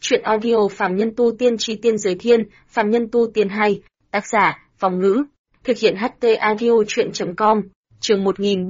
Chuyện audio Phàm Nhân Tu Tiên Chi Tiên Giới Thiên, Phàm Nhân Tu Tiên 2, tác giả, Vong Ngữ, thực hiện HT Audio Chuyện.com, chương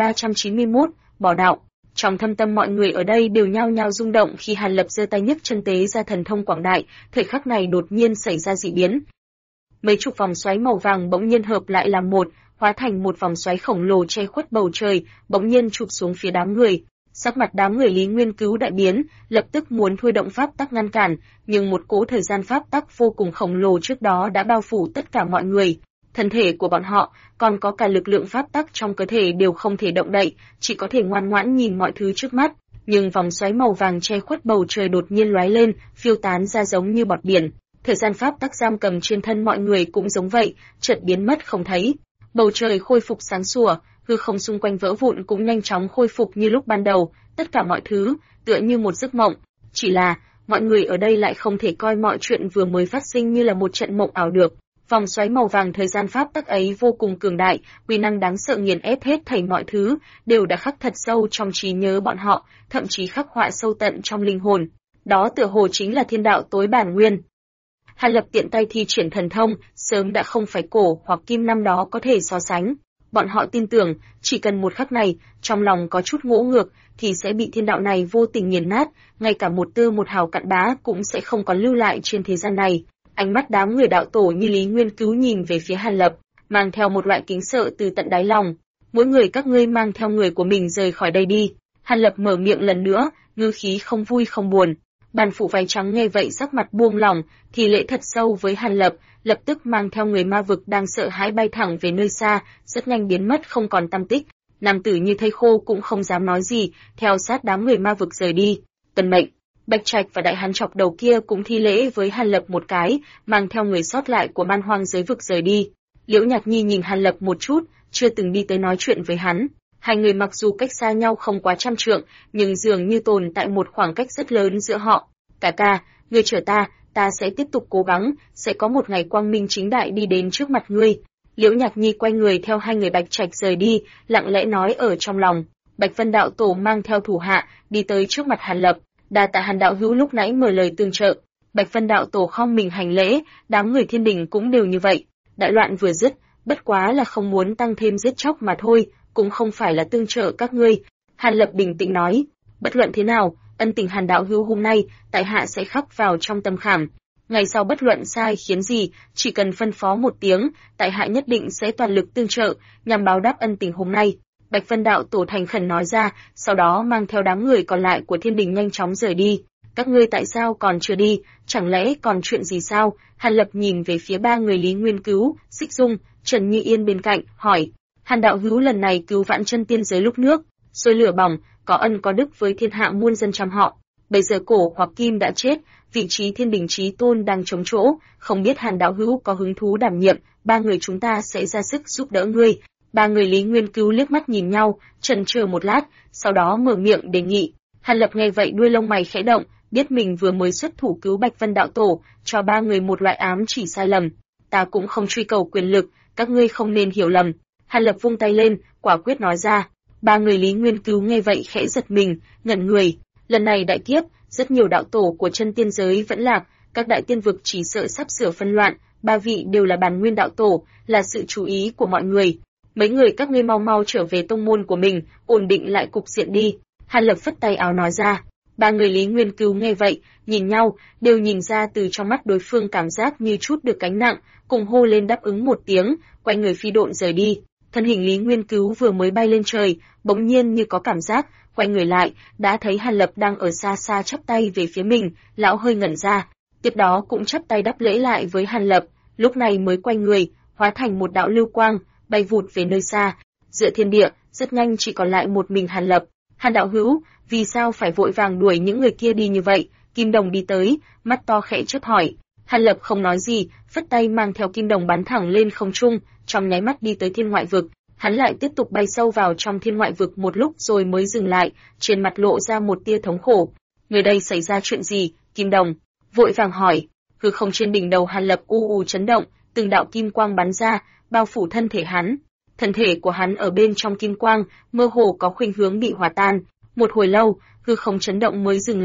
1391, bỏ đạo. Trong thâm tâm mọi người ở đây đều nhao nhao rung động khi Hàn Lập giơ tay nhấc chân tế ra thần thông quảng đại, thời khắc này đột nhiên xảy ra dị biến. Mấy chục vòng xoáy màu vàng bỗng nhiên hợp lại làm một, hóa thành một vòng xoáy khổng lồ che khuất bầu trời, bỗng nhiên chụp xuống phía đám người. Sắc mặt đám người Lý Nguyên Cứu đại biến, lập tức muốn thôi động pháp tắc ngăn cản, nhưng một cỗ thời gian pháp tắc vô cùng khổng lồ trước đó đã bao phủ tất cả mọi người. Thân thể của bọn họ, còn có cả lực lượng pháp tắc trong cơ thể đều không thể động đậy, chỉ có thể ngoan ngoãn nhìn mọi thứ trước mắt. Nhưng vòng xoáy màu vàng che khuất bầu trời đột nhiên lóe lên, phiêu tán ra giống như bọt biển. Thời gian pháp tắc giam cầm trên thân mọi người cũng giống vậy, chợt biến mất không thấy. Bầu trời khôi phục sáng sủa, hư không xung quanh vỡ vụn cũng nhanh chóng khôi phục như lúc ban đầu, tất cả mọi thứ tựa như một giấc mộng. Chỉ là, mọi người ở đây lại không thể coi mọi chuyện vừa mới phát sinh như là một trận mộng ảo được. Vòng xoáy màu vàng thời gian pháp tắc ấy vô cùng cường đại, uy năng đáng sợ nghiền ép hết thảy mọi thứ, đều đã khắc thật sâu trong trí nhớ bọn họ, thậm chí khắc họa sâu tận trong linh hồn. Đó tựa hồ chính là thiên đạo tối bản nguyên. Hàn Lập tiện tay thi triển thần thông, sớm đã không phải cổ hoặc kim năm đó có thể so sánh. Bọn họ tin tưởng, chỉ cần một khắc này, trong lòng có chút ngỗ ngược, thì sẽ bị thiên đạo này vô tình nghiền nát, ngay cả một tơ một hào cặn bã cũng sẽ không còn lưu lại trên thế gian này. Ánh mắt đám người đạo tổ như Lý Nguyên Cứu nhìn về phía Hàn Lập, mang theo một loại kính sợ từ tận đáy lòng. Mỗi người các ngươi mang theo người của mình rời khỏi đây đi. Hàn Lập mở miệng lần nữa, ngữ khí không vui không buồn. Bàn phủ váy trắng nghe vậy sắc mặt buông lỏng, thì lễ thật sâu với Hàn Lập, lập tức mang theo người ma vực đang sợ hãi bay thẳng về nơi xa, rất nhanh biến mất không còn tăm tích. Nam tử như thây khô cũng không dám nói gì, theo sát đám người ma vực rời đi. Tuân mệnh. Bạch Trạch và đại hán chọc đầu kia cũng thi lễ với Hàn Lập một cái, mang theo người sót lại của man hoang giới vực rời đi. Liễu Nhạc Nhi nhìn Hàn Lập một chút, chưa từng đi tới nói chuyện với hắn. Hai người mặc dù cách xa nhau không quá trăm trượng, nhưng dường như tồn tại một khoảng cách rất lớn giữa họ. Cả ca, ngươi chở ta sẽ tiếp tục cố gắng, sẽ có một ngày quang minh chính đại đi đến trước mặt ngươi. Liễu Nhạc Nhi quay người theo hai người Bạch Trạch rời đi, lặng lẽ nói ở trong lòng. Bạch Vân đạo tổ mang theo thủ hạ, đi tới trước mặt Hàn Lập. Đa tạ Hàn đạo hữu lúc nãy mở lời tương trợ. Bạch Vân đạo tổ khom mình hành lễ, đám người thiên đình cũng đều như vậy. Đại loạn vừa dứt, bất quá là không muốn tăng thêm giết chóc mà thôi, cũng không phải là tương trợ các ngươi. Hàn Lập bình tĩnh nói, bất luận thế nào, ân tình Hàn đạo hữu hôm nay, tại hạ sẽ khắc vào trong tâm khảm. Ngày sau bất luận sai khiến gì, chỉ cần phân phó một tiếng, tại hạ nhất định sẽ toàn lực tương trợ, nhằm báo đáp ân tình hôm nay. Bạch Vân đạo tổ thành khẩn nói ra, sau đó mang theo đám người còn lại của thiên đình nhanh chóng rời đi. Các ngươi tại sao còn chưa đi, chẳng lẽ còn chuyện gì sao? Hàn Lập nhìn về phía ba người Lý Nguyên Cứu, Xích Dung, Trần Như Yên bên cạnh, hỏi. Hàn đạo hữu lần này cứu vãn chân tiên giới lúc nước, sôi lửa bỏng, có ân có đức với thiên hạ muôn dân trăm họ. Bây giờ cổ hoặc kim đã chết, vị trí thiên đình chí tôn đang trống chỗ, không biết Hàn đạo hữu có hứng thú đảm nhiệm, ba người chúng ta sẽ ra sức giúp đỡ ngươi. Ba người Lý Nguyên Cứu liếc mắt nhìn nhau, chần chờ một lát, sau đó mở miệng đề nghị. Hàn Lập nghe vậy đuôi lông mày khẽ động, biết mình vừa mới xuất thủ cứu Bạch Vân đạo tổ, cho ba người một loại ám chỉ sai lầm. Ta cũng không truy cầu quyền lực, các ngươi không nên hiểu lầm. Hàn Lập vung tay lên, quả quyết nói ra. Ba người Lý Nguyên Cứu nghe vậy khẽ giật mình, ngẩn người. Lần này đại kiếp, rất nhiều đạo tổ của chân tiên giới vẫn lạc, các đại tiên vực chỉ sợ sắp sửa phân loạn, ba vị đều là bản nguyên đạo tổ, là sự chú ý của mọi người. Mấy người các ngươi mau mau trở về tông môn của mình, ổn định lại cục diện đi. Hàn Lập phất tay áo nói ra. Ba người Lý Nguyên Cứu nghe vậy, nhìn nhau, đều nhìn ra từ trong mắt đối phương cảm giác như chút được gánh nặng, cùng hô lên đáp ứng một tiếng, quay người phi độn rời đi. Thân hình Lý Nguyên Cứu vừa mới bay lên trời, bỗng nhiên như có cảm giác, quay người lại, đã thấy Hàn Lập đang ở xa xa chắp tay về phía mình, lão hơi ngẩn ra, tiếp đó cũng chắp tay đáp lễ lại với Hàn Lập, lúc này mới quay người, hóa thành một đạo lưu quang, bay vụt về nơi xa. Giữa thiên địa, rất nhanh chỉ còn lại một mình Hàn Lập. Hàn đạo hữu, vì sao phải vội vàng đuổi những người kia đi như vậy? Kim Đồng đi tới, mắt to khẽ chớp hỏi. Hàn Lập không nói gì, phất tay mang theo Kim Đồng bắn thẳng lên không trung, trong nháy mắt đi tới thiên ngoại vực. Hắn lại tiếp tục bay sâu vào trong thiên ngoại vực một lúc rồi mới dừng lại, trên mặt lộ ra một tia thống khổ. Người đây xảy ra chuyện gì? Kim Đồng vội vàng hỏi. Hư không trên đỉnh đầu Hàn Lập chấn động, từng đạo kim quang bắn ra, bao phủ thân thể hắn. Thân thể của hắn ở bên trong kim quang, mơ hồ có khuynh hướng bị hòa tan. Một hồi lâu, hư không chấn động mới dừng lại,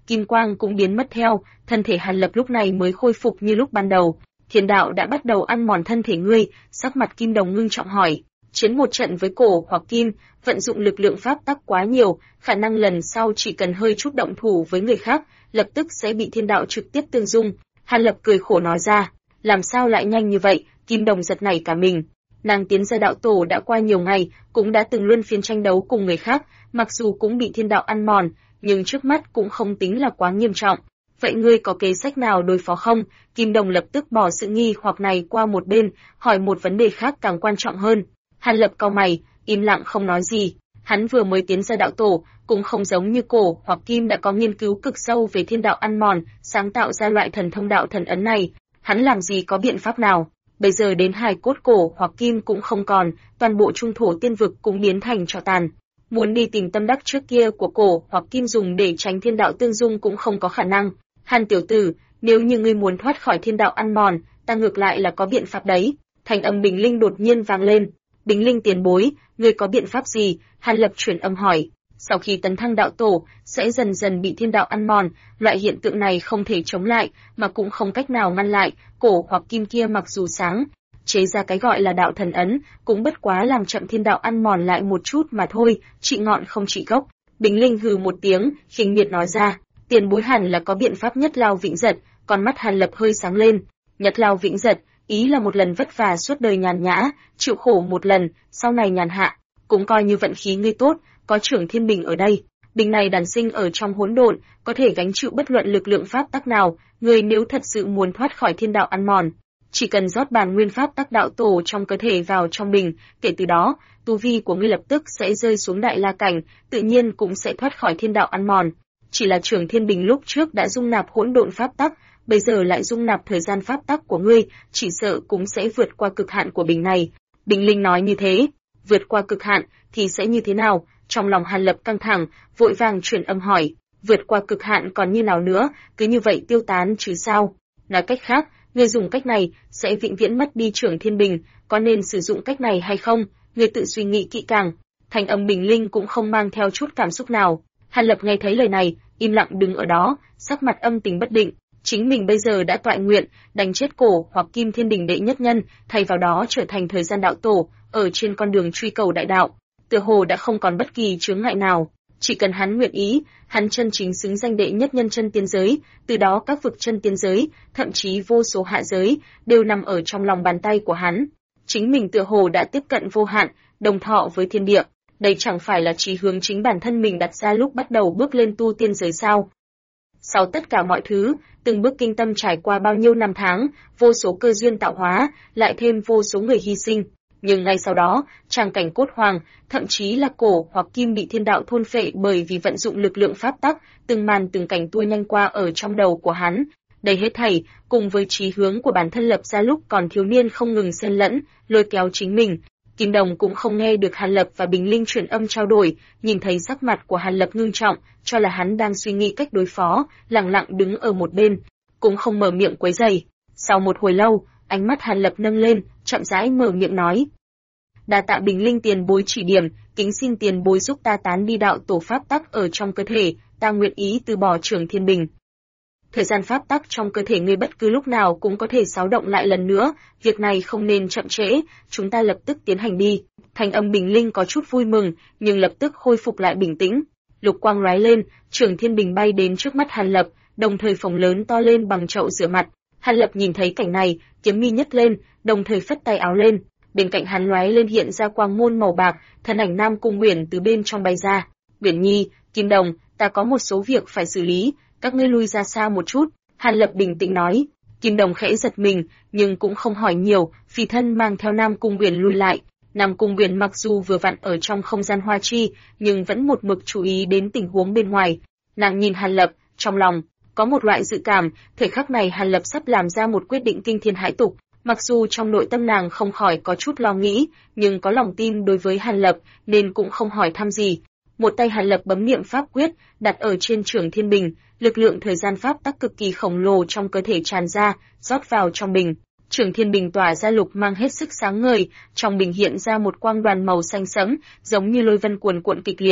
kim quang cũng biến mất theo, thân thể Hàn Lập lúc này mới khôi phục như lúc ban đầu. Thiên đạo đã bắt đầu ăn mòn thân thể ngươi, sắc mặt Kim Đồng ngưng trọng hỏi. Chiến một trận với cổ hoặc kim, vận dụng lực lượng pháp tắc quá nhiều, khả năng lần sau chỉ cần hơi chút động thủ với người khác, lập tức sẽ bị thiên đạo trực tiếp tương dung. Hàn Lập cười khổ nói ra, làm sao lại nhanh như vậy? Kim Đồng giật nảy cả mình. Nàng tiến ra đạo tổ đã qua nhiều ngày, cũng đã từng luân phiên tranh đấu cùng người khác, mặc dù cũng bị thiên đạo ăn mòn, nhưng trước mắt cũng không tính là quá nghiêm trọng. Vậy ngươi có kế sách nào đối phó không? Kim Đồng lập tức bỏ sự nghi hoặc này qua một bên, hỏi một vấn đề khác càng quan trọng hơn. Hàn Lập cau mày, im lặng không nói gì. Hắn vừa mới tiến ra đạo tổ, cũng không giống như cổ hoặc kim đã có nghiên cứu cực sâu về thiên đạo ăn mòn, sáng tạo ra loại thần thông đạo thần ấn này. Hắn làm gì có biện pháp nào? Bây giờ đến hài cốt cổ hoặc kim cũng không còn, toàn bộ trung thổ tiên vực cũng biến thành tro tàn. Muốn đi tìm tâm đắc trước kia của cổ hoặc kim dùng để tránh thiên đạo tương dung cũng không có khả năng. Hàn tiểu tử, nếu như ngươi muốn thoát khỏi thiên đạo ăn mòn, ta ngược lại là có biện pháp đấy. Thanh âm Bình Linh đột nhiên vang lên. Bình Linh tiền bối, ngươi có biện pháp gì? Hàn Lập chuyển âm hỏi. Sau khi tấn thăng đạo tổ, sẽ dần dần bị thiên đạo ăn mòn, loại hiện tượng này không thể chống lại, mà cũng không cách nào ngăn lại. Cổ hoặc kim kia mặc dù sáng, chế ra cái gọi là đạo thần ấn, cũng bất quá làm chậm thiên đạo ăn mòn lại một chút mà thôi, trị ngọn không trị gốc. Bình Linh hừ một tiếng, khinh miệt nói ra, tiền bối hẳn là có biện pháp nhất lao vĩnh giật. Con mắt Hàn Lập hơi sáng lên. Nhất lao vĩnh giật, ý là một lần vất vả suốt đời nhàn nhã, chịu khổ một lần, sau này nhàn hạ, cũng coi như vận khí ngươi tốt, có trưởng thiên bình ở đây. Bình này đàn sinh ở trong hỗn độn, có thể gánh chịu bất luận lực lượng pháp tắc nào, ngươi nếu thật sự muốn thoát khỏi thiên đạo ăn mòn, chỉ cần rót bản nguyên pháp tắc đạo tổ trong cơ thể vào trong bình, kể từ đó, tu vi của ngươi lập tức sẽ rơi xuống đại la cảnh, tự nhiên cũng sẽ thoát khỏi thiên đạo ăn mòn. Chỉ là trưởng thiên bình lúc trước đã dung nạp hỗn độn pháp tắc, bây giờ lại dung nạp thời gian pháp tắc của ngươi, chỉ sợ cũng sẽ vượt qua cực hạn của bình này. Bình Linh nói như thế, vượt qua cực hạn thì sẽ như thế nào? Trong lòng Hàn Lập căng thẳng, vội vàng chuyển âm hỏi, vượt qua cực hạn còn như nào nữa, cứ như vậy tiêu tán chứ sao? Nói cách khác, ngươi dùng cách này sẽ vĩnh viễn mất đi trưởng thiên bình, có nên sử dụng cách này hay không? Ngươi tự suy nghĩ kỹ càng. Thanh âm Bình Linh cũng không mang theo chút cảm xúc nào. Hàn Lập nghe thấy lời này, im lặng đứng ở đó, sắc mặt âm tình bất định. Chính mình bây giờ đã toại nguyện, đánh chết cổ hoặc kim thiên đình đệ nhất nhân, thay vào đó trở thành thời gian đạo tổ, ở trên con đường truy cầu đại đạo. Tựa hồ đã không còn bất kỳ chướng ngại nào. Chỉ cần hắn nguyện ý, hắn chân chính xứng danh đệ nhất nhân chân tiên giới, từ đó các vực chân tiên giới, thậm chí vô số hạ giới, đều nằm ở trong lòng bàn tay của hắn. Chính mình tựa hồ đã tiếp cận vô hạn, đồng thọ với thiên địa. Đây chẳng phải là chí hướng chính bản thân mình đặt ra lúc bắt đầu bước lên tu tiên giới sao? Sau tất cả mọi thứ, từng bước kinh tâm trải qua bao nhiêu năm tháng, vô số cơ duyên tạo hóa, lại thêm vô số người hy sinh. Nhưng ngay sau đó, tràng cảnh cốt hoàng, thậm chí là cổ hoặc kim bị thiên đạo thôn phệ bởi vì vận dụng lực lượng pháp tắc, từng màn từng cảnh tua nhanh qua ở trong đầu của hắn. Đây hết thảy, cùng với chí hướng của bản thân lập ra lúc còn thiếu niên không ngừng xen lẫn, lôi kéo chính mình. Kim Đồng cũng không nghe được Hàn Lập và Bình Linh chuyển âm trao đổi, nhìn thấy sắc mặt của Hàn Lập ngưng trọng, cho là hắn đang suy nghĩ cách đối phó, lặng lặng đứng ở một bên, cũng không mở miệng quấy rầy. Sau một hồi lâu, ánh mắt Hàn Lập nâng lên, chậm rãi mở miệng nói: "Đa tạ Bình Linh tiền bối chỉ điểm, kính xin tiền bối giúp ta tán đi đạo tổ pháp tắc ở trong cơ thể, ta nguyện ý từ bỏ trưởng thiên bình. Thời gian pháp tắc trong cơ thể ngươi bất cứ lúc nào cũng có thể xáo động lại lần nữa, việc này không nên chậm trễ, chúng ta lập tức tiến hành đi." Thanh âm Bình Linh có chút vui mừng, nhưng lập tức khôi phục lại bình tĩnh. Lục quang lóe lên, trưởng thiên bình bay đến trước mắt Hàn Lập, đồng thời phồng lớn to lên bằng chậu rửa mặt. Hàn Lập nhìn thấy cảnh này, kiếm mi nhấc lên, đồng thời phất tay áo lên. Bên cạnh hắn lóe lên hiện ra quang môn màu bạc, thân ảnh Nam Cung Uyển từ bên trong bay ra. "Uyển Nhi, Kim Đồng, ta có một số việc phải xử lý, các ngươi lui ra xa một chút." Hàn Lập bình tĩnh nói. Kim Đồng khẽ giật mình, nhưng cũng không hỏi nhiều, phi thân mang theo Nam Cung Uyển lui lại. Nam Cung Uyển mặc dù vừa vặn ở trong không gian hoa chi, nhưng vẫn một mực chú ý đến tình huống bên ngoài. Nàng nhìn Hàn Lập, trong lòng có một loại dự cảm, thời khắc này Hàn Lập sắp làm ra một quyết định kinh thiên hãi tục. Mặc dù trong nội tâm nàng không khỏi có chút lo nghĩ, nhưng có lòng tin đối với Hàn Lập nên cũng không hỏi thăm gì. Một tay Hàn Lập bấm niệm pháp quyết, đặt ở trên trưởng thiên bình, lực lượng thời gian pháp tắc cực kỳ khổng lồ trong cơ thể tràn ra, rót vào trong bình. Trưởng thiên bình tỏa ra lục mang hết sức sáng ngời, trong bình hiện ra một quang đoàn màu xanh sẫm, giống như lôi vân cuồn cuộn kịch liệt.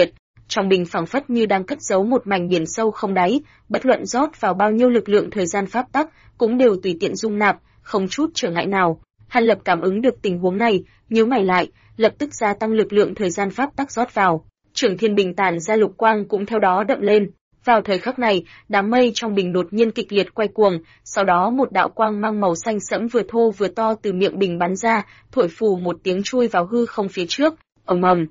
trong bình phảng phất như đang cất giấu một mảnh biển sâu không đáy, bất luận rót vào bao nhiêu lực lượng thời gian pháp tắc, cũng đều tùy tiện dung nạp, không chút trở ngại nào. Hàn Lập cảm ứng được tình huống này, nhíu mày lại, lập tức gia tăng lực lượng thời gian pháp tắc rót vào. Trưởng Thiên Bình tản ra lục quang cũng theo đó đậm lên. Vào thời khắc này, đám mây trong bình đột nhiên kịch liệt quay cuồng, sau đó một đạo quang mang màu xanh sẫm vừa thô vừa to từ miệng bình bắn ra, thổi phù một tiếng chui vào hư không phía trước, ầm ầm.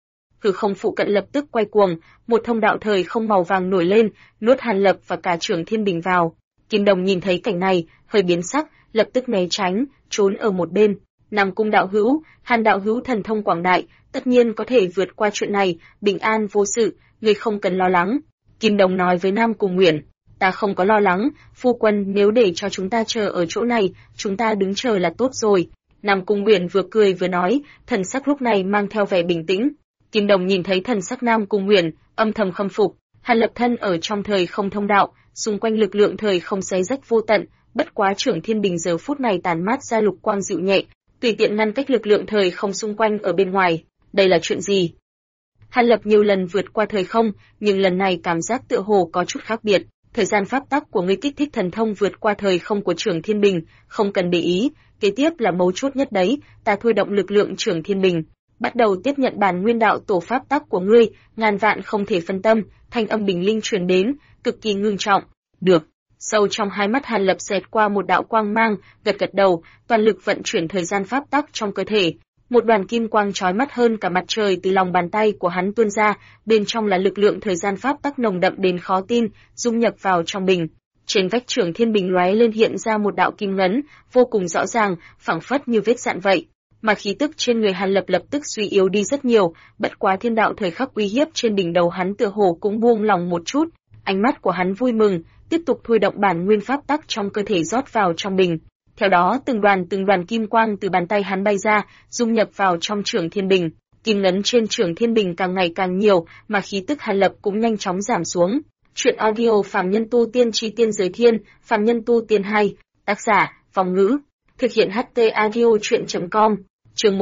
Hư không phụ cận lập tức quay cuồng, một thông đạo thời không màu vàng nổi lên, nuốt Hàn Lập và cả Trưởng Thiên Bình vào. Kim Đồng nhìn thấy cảnh này, hơi biến sắc, lập tức né tránh, trốn ở một bên. Nam Cung đạo hữu, Hàn đạo hữu thần thông quảng đại, tất nhiên có thể vượt qua chuyện này, bình an vô sự, ngươi không cần lo lắng. Kim Đồng nói với Nam Cung Uyển, ta không có lo lắng, phu quân nếu để cho chúng ta chờ ở chỗ này, chúng ta đứng chờ là tốt rồi. Nam Cung Uyển vừa cười vừa nói, thần sắc lúc này mang theo vẻ bình tĩnh. Kim Đồng nhìn thấy thần sắc Nam Cung Uyển, âm thầm khâm phục. Hàn Lập thân ở trong thời không thông đạo, xung quanh lực lượng thời không xé rách vô tận, bất quá Trưởng Thiên Bình giờ phút này tản mát ra lục quang dịu nhẹ, tùy tiện ngăn cách lực lượng thời không xung quanh ở bên ngoài. Đây là chuyện gì? Hàn Lập nhiều lần vượt qua thời không, nhưng lần này cảm giác tựa hồ có chút khác biệt. Thời gian pháp tắc của ngươi kích thích thần thông vượt qua thời không của Trưởng Thiên Bình, không cần để ý, kế tiếp là mấu chốt nhất đấy, ta thôi động lực lượng Trưởng Thiên Bình, bắt đầu tiếp nhận bản nguyên đạo tổ pháp tắc của ngươi, ngàn vạn không thể phân tâm, thanh âm bình linh truyền đến, cực kỳ ngưng trọng. Được. Sâu trong hai mắt Hàn Lập xẹt qua một đạo quang mang, gật gật đầu, toàn lực vận chuyển thời gian pháp tắc trong cơ thể. Một đoàn kim quang chói mắt hơn cả mặt trời từ lòng bàn tay của hắn tuôn ra, bên trong là lực lượng thời gian pháp tắc nồng đậm đến khó tin, dung nhập vào trong bình. Trên vách Trưởng Thiên Bình lóe lên hiện ra một đạo kim ngấn, vô cùng rõ ràng, phảng phất như vết dạn vậy. Mà khí tức trên người Hàn Lập lập tức suy yếu đi rất nhiều, bất quá thiên đạo thời khắc uy hiếp trên đỉnh đầu hắn tựa hồ cũng buông lòng một chút. Ánh mắt của hắn vui mừng, tiếp tục thôi động bản nguyên pháp tắc trong cơ thể rót vào trong bình. Theo đó từng đoàn kim quang từ bàn tay hắn bay ra, dung nhập vào trong Trưởng Thiên Bình. Kim ngấn trên Trưởng Thiên Bình càng ngày càng nhiều, mà khí tức Hàn Lập cũng nhanh chóng giảm xuống. Chuyện audio Phàm Nhân Tu Tiên Chi Tiên Giới Thiên, Phàm Nhân Tu Tiên 2, tác giả, Vong Ngữ, thực hiện HT audio chuyện.com, chương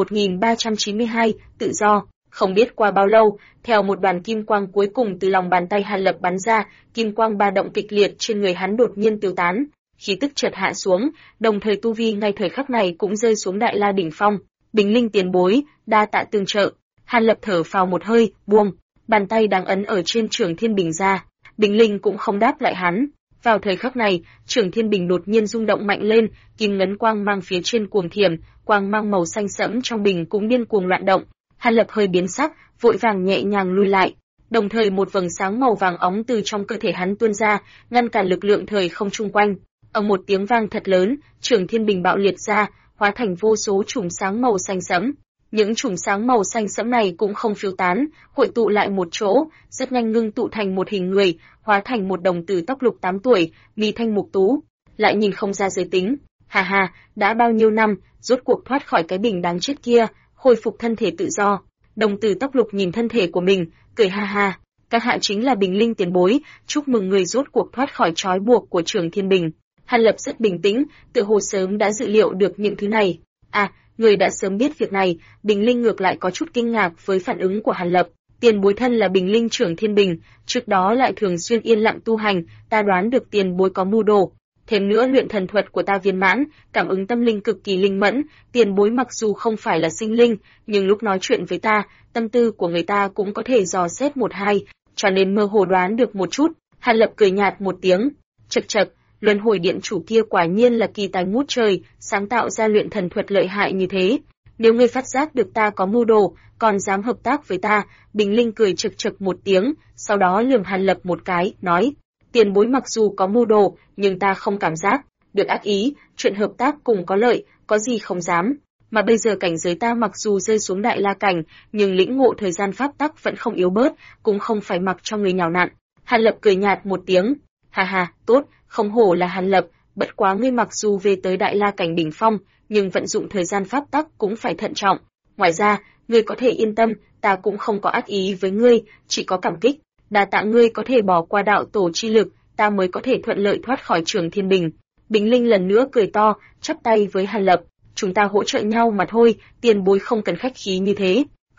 1392, tự do. Không biết qua bao lâu, theo một đoàn kim quang cuối cùng từ lòng bàn tay Hàn Lập bắn ra, kim quang ba động kịch liệt trên người hắn đột nhiên tiêu tán, khí tức chợt hạ xuống, đồng thời tu vi ngay thời khắc này cũng rơi xuống đại la đỉnh phong. Bình linh tiền bối, đa tạ tương trợ. Hàn Lập thở phào một hơi, buông, bàn tay đang ấn ở trên Trưởng Thiên Bình ra. Bình linh cũng không đáp lại hắn. Vào thời khắc này, Trưởng Thiên Bình đột nhiên rung động mạnh lên, kim ngấn quang mang phía trên cuồng thiểm, quang mang màu xanh sẫm trong bình cũng điên cuồng loạn động. Hàn Lập hơi biến sắc, vội vàng nhẹ nhàng lui lại. Đồng thời một vầng sáng màu vàng óng từ trong cơ thể hắn tuôn ra, ngăn cản lực lượng thời không chung quanh. Ở một tiếng vang thật lớn, Trưởng Thiên Bình bạo liệt ra, hóa thành vô số chùm sáng màu xanh sẫm. Những chùm sáng màu xanh sẫm này cũng không phiêu tán, hội tụ lại một chỗ, rất nhanh ngưng tụ thành một hình người, hóa thành một đồng tử tóc lục 8 tuổi, mi thanh mục tú, lại nhìn không ra giới tính. Hà hà, đã bao nhiêu năm, rốt cuộc thoát khỏi cái bình đáng chết kia, khôi phục thân thể tự do. Đồng tử tóc lục nhìn thân thể của mình, cười ha ha. Các hạ chính là Bình Linh tiền bối, chúc mừng người rốt cuộc thoát khỏi trói buộc của Trưởng Thiên Bình. Hàn Lập rất bình tĩnh, tựa hồ sớm đã dự liệu được những thứ này. À, người đã sớm biết việc này. Bình Linh ngược lại có chút kinh ngạc với phản ứng của Hàn Lập. Tiền bối thân là Bình Linh Trưởng Thiên Bình, trước đó lại thường xuyên yên lặng tu hành, ta đoán được tiền bối có mưu đồ. Thêm nữa luyện thần thuật của ta viên mãn, cảm ứng tâm linh cực kỳ linh mẫn, tiền bối mặc dù không phải là sinh linh, nhưng lúc nói chuyện với ta, tâm tư của người ta cũng có thể dò xét một hai, cho nên mơ hồ đoán được một chút. Hàn Lập cười nhạt một tiếng, chậc chậc, luân hồi điện chủ kia quả nhiên là kỳ tài ngút trời, sáng tạo ra luyện thần thuật lợi hại như thế. Nếu ngươi phát giác được ta có mưu đồ, còn dám hợp tác với ta, Bình Linh cười chậc chậc một tiếng, sau đó lườm Hàn Lập một cái, nói, tiền bối mặc dù có mưu đồ, nhưng ta không cảm giác được ác ý, chuyện hợp tác cùng có lợi, có gì không dám. Mà bây giờ cảnh giới ta mặc dù rơi xuống đại la cảnh, nhưng lĩnh ngộ thời gian pháp tắc vẫn không yếu bớt, cũng không phải mặc cho người nhào nặn. Hàn Lập cười nhạt một tiếng, ha ha, tốt, không hổ là Hàn Lập, bất quá ngươi mặc dù về tới đại la cảnh đỉnh phong, nhưng vận dụng thời gian pháp tắc cũng phải thận trọng. Ngoài ra, ngươi có thể yên tâm, ta cũng không có ác ý với ngươi, chỉ có cảm kích. Đa tạ ngươi có thể bỏ qua đạo tổ chi lực, ta mới có thể thuận lợi thoát khỏi Trưởng Thiên Bình. Bình Linh lần nữa cười to, chắp tay với Hàn Lập, chúng ta hỗ trợ nhau mà thôi, tiền bối không cần khách khí như thế.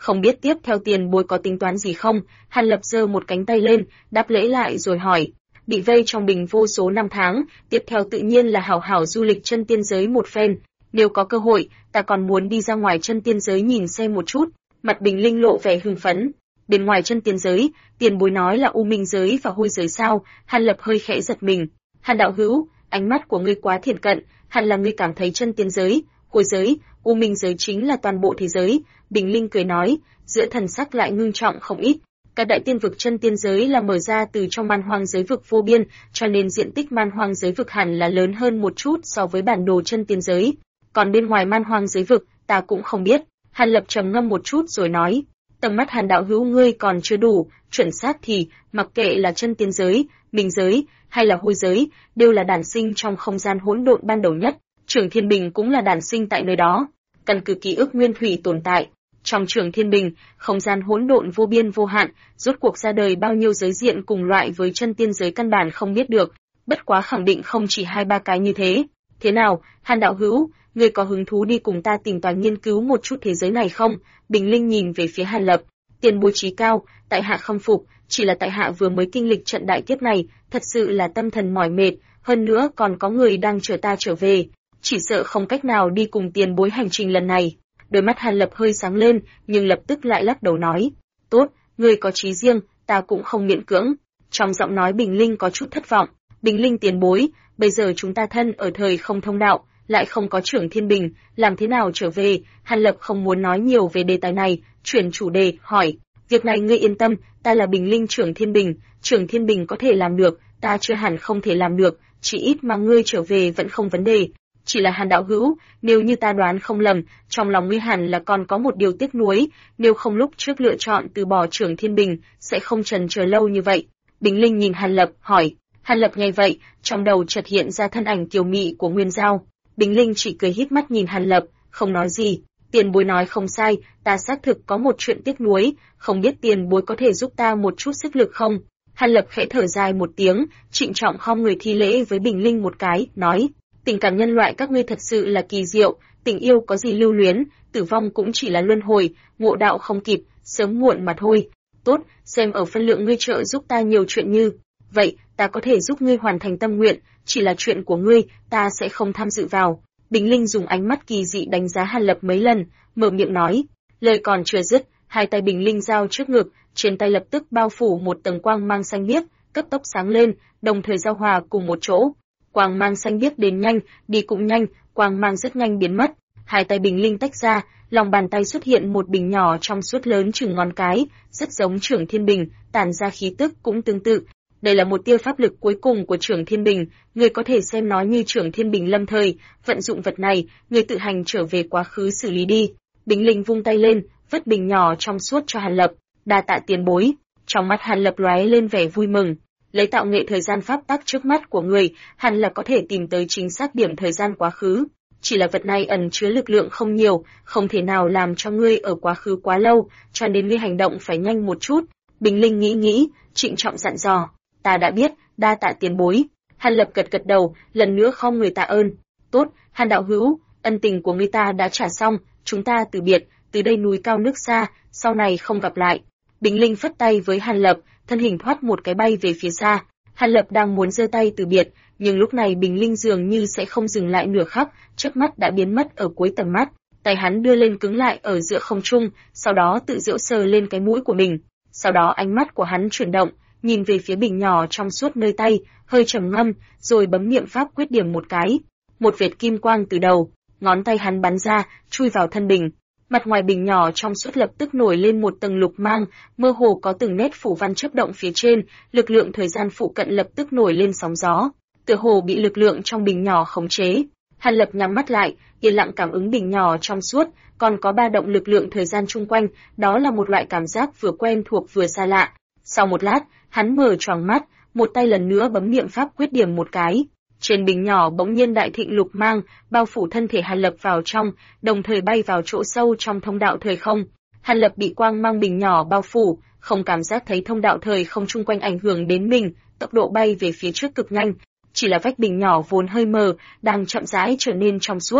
Không biết tiếp theo tiền bối có tính toán gì không? Hàn Lập giơ một cánh tay lên, đáp lễ lại rồi hỏi. Bị vây trong bình vô số năm tháng, tiếp theo tự nhiên là hảo hảo du lịch chân tiên giới một phen. Nếu có cơ hội, ta còn muốn đi ra ngoài chân tiên giới nhìn xem một chút. Mặt Bình Linh lộ vẻ hưng phấn. Bên ngoài chân tiên giới, tiền bối nói là U Minh giới và Hôi giới sao? Hàn Lập hơi khẽ giật mình. Hàn đạo hữu, ánh mắt của ngươi quá thiện cận, hẳn là ngươi cảm thấy chân tiên giới, Hôi giới, U Minh giới chính là toàn bộ thế giới. Bình Linh cười nói, giữa thần sắc lại ngưng trọng không ít. Các đại tiên vực chân tiên giới là mở ra từ trong man hoang giới vực vô biên, cho nên diện tích man hoang giới vực hẳn là lớn hơn một chút so với bản đồ chân tiên giới. Còn bên ngoài man hoang giới vực, ta cũng không biết. Hàn Lập trầm ngâm một chút rồi nói, tầm mắt Hàn đạo hữu ngươi còn chưa đủ, chuẩn xác thì, mặc kệ là chân tiên giới, minh giới, hay là hôi giới, đều là đản sinh trong không gian hỗn độn ban đầu nhất. Trường Thiên Bình cũng là đản sinh tại nơi đó. Căn cứ ký ức nguyên thủy tồn tại. Trong Trường Thiên Bình, không gian hỗn độn vô biên vô hạn, rốt cuộc ra đời bao nhiêu giới diện cùng loại với chân tiên giới căn bản không biết được, bất quá khẳng định không chỉ 2-3 cái như thế. Thế nào, Hàn đạo hữu, ngươi có hứng thú đi cùng ta tìm tòi nghiên cứu một chút thế giới này không? Bình Linh nhìn về phía Hàn Lập, tiền bối trí cao, tại hạ khâm phục, chỉ là tại hạ vừa mới kinh lịch trận đại kiếp này, thật sự là tâm thần mỏi mệt, hơn nữa còn có người đang chờ ta trở về, chỉ sợ không cách nào đi cùng tiền bối hành trình lần này. Đôi mắt Hàn Lập hơi sáng lên, nhưng lập tức lại lắc đầu nói, tốt, ngươi có chí riêng, ta cũng không miễn cưỡng. Trong giọng nói Bình Linh có chút thất vọng, Bình Linh tiền bối, bây giờ chúng ta thân ở thời không thông đạo, lại không có Trưởng Thiên Bình, làm thế nào trở về? Hàn Lập không muốn nói nhiều về đề tài này, chuyển chủ đề, hỏi, việc này ngươi yên tâm, ta là Bình Linh Trưởng Thiên Bình có thể làm được, ta chưa hẳn không thể làm được, chỉ ít mà ngươi trở về vẫn không vấn đề. Chỉ là Hàn đạo hữu, nếu như ta đoán không lầm, trong lòng ngươi hẳn là còn có một điều tiếc nuối, nếu không lúc trước lựa chọn từ bỏ Trưởng Thiên Bình, sẽ không chần chờ lâu như vậy. Bình Linh nhìn Hàn Lập, hỏi. Hàn Lập nghe vậy, trong đầu chợt hiện ra thân ảnh kiều mị của Nguyên Giao. Bình Linh chỉ cười híp mắt nhìn Hàn Lập, không nói gì. Tiền bối nói không sai, ta xác thực có một chuyện tiếc nuối, không biết tiền bối có thể giúp ta một chút sức lực không? Hàn Lập khẽ thở dài một tiếng, trịnh trọng khom người thi lễ với Bình Linh một cái, nói. Tình cảm nhân loại các ngươi thật sự là kỳ diệu, tình yêu có gì lưu luyến, tử vong cũng chỉ là luân hồi, ngộ đạo không kịp, sớm muộn mà thôi. Tốt, xem ở phân lượng ngươi trợ giúp ta nhiều chuyện như vậy, ta có thể giúp ngươi hoàn thành tâm nguyện, chỉ là chuyện của ngươi, ta sẽ không tham dự vào. Bình Linh dùng ánh mắt kỳ dị đánh giá Hàn Lập mấy lần, mở miệng nói. Lời còn chưa dứt, hai tay Bình Linh giao trước ngực, trên tay lập tức bao phủ một tầng quang mang xanh biếc, cấp tốc sáng lên, đồng thời giao hòa cùng một chỗ. Quang mang xanh biếc đến nhanh, đi cũng nhanh, quang mang rất nhanh biến mất. Hai tay Bình Linh tách ra, lòng bàn tay xuất hiện một bình nhỏ trong suốt lớn chừng ngón cái, rất giống Trưởng Thiên Bình, tản ra khí tức cũng tương tự. Đây là một tia pháp lực cuối cùng của Trưởng Thiên Bình, người có thể xem nó như Trưởng Thiên Bình lâm thời, vận dụng vật này, người tự hành trở về quá khứ xử lý đi. Bình Linh vung tay lên, vứt bình nhỏ trong suốt cho Hàn Lập, đa tạ tiền bối. Trong mắt Hàn Lập lóe lên vẻ vui mừng. Lấy tạo nghệ thời gian pháp tắc trước mắt của người, hẳn là có thể tìm tới chính xác điểm thời gian quá khứ. Chỉ là vật này ẩn chứa lực lượng không nhiều, không thể nào làm cho ngươi ở quá khứ quá lâu, cho nên ngươi hành động phải nhanh một chút. Bình Linh nghĩ, trịnh trọng dặn dò. Ta đã biết, đa tạ tiền bối. Hàn Lập gật gật đầu, lần nữa khom người tạ ơn. Tốt, Hàn đạo hữu, ân tình của ngươi ta đã trả xong, chúng ta từ biệt, từ đây núi cao nước xa, sau này không gặp lại. Bình Linh phất tay với Hàn Lập, thân hình thoát một cái bay về phía xa. Hàn Lập đang muốn giơ tay từ biệt, nhưng lúc này Bình Linh dường như sẽ không dừng lại nửa khắc, chớp mắt đã biến mất ở cuối tầm mắt. Tay hắn đưa lên cứng lại ở giữa không trung, sau đó tự giễu sờ lên cái mũi của mình. Sau đó ánh mắt của hắn chuyển động, nhìn về phía bình nhỏ trong suốt nơi tay, hơi trầm ngâm, rồi bấm niệm pháp quyết điểm một cái. Một vệt kim quang từ đầu, ngón tay hắn bắn ra, chui vào thân bình. Mặt ngoài bình nhỏ trong suốt lập tức nổi lên một tầng lục mang, mơ hồ có từng nét phủ văn chớp động phía trên, lực lượng thời gian phụ cận lập tức nổi lên sóng gió, tựa hồ bị lực lượng trong bình nhỏ khống chế. Hàn Lập nhắm mắt lại, yên lặng cảm ứng bình nhỏ trong suốt, còn có ba động lực lượng thời gian chung quanh, đó là một loại cảm giác vừa quen thuộc vừa xa lạ. Sau một lát, hắn mở choàng mắt, một tay lần nữa bấm niệm pháp quyết điểm một cái. Trên bình nhỏ bỗng nhiên đại thịnh lục mang, bao phủ thân thể Hàn Lập vào trong, đồng thời bay vào chỗ sâu trong thông đạo thời không. Hàn Lập bị quang mang bình nhỏ bao phủ, không cảm giác thấy thông đạo thời không chung quanh ảnh hưởng đến mình, tốc độ bay về phía trước cực nhanh. Chỉ là vách bình nhỏ vốn hơi mờ, đang chậm rãi trở nên trong suốt.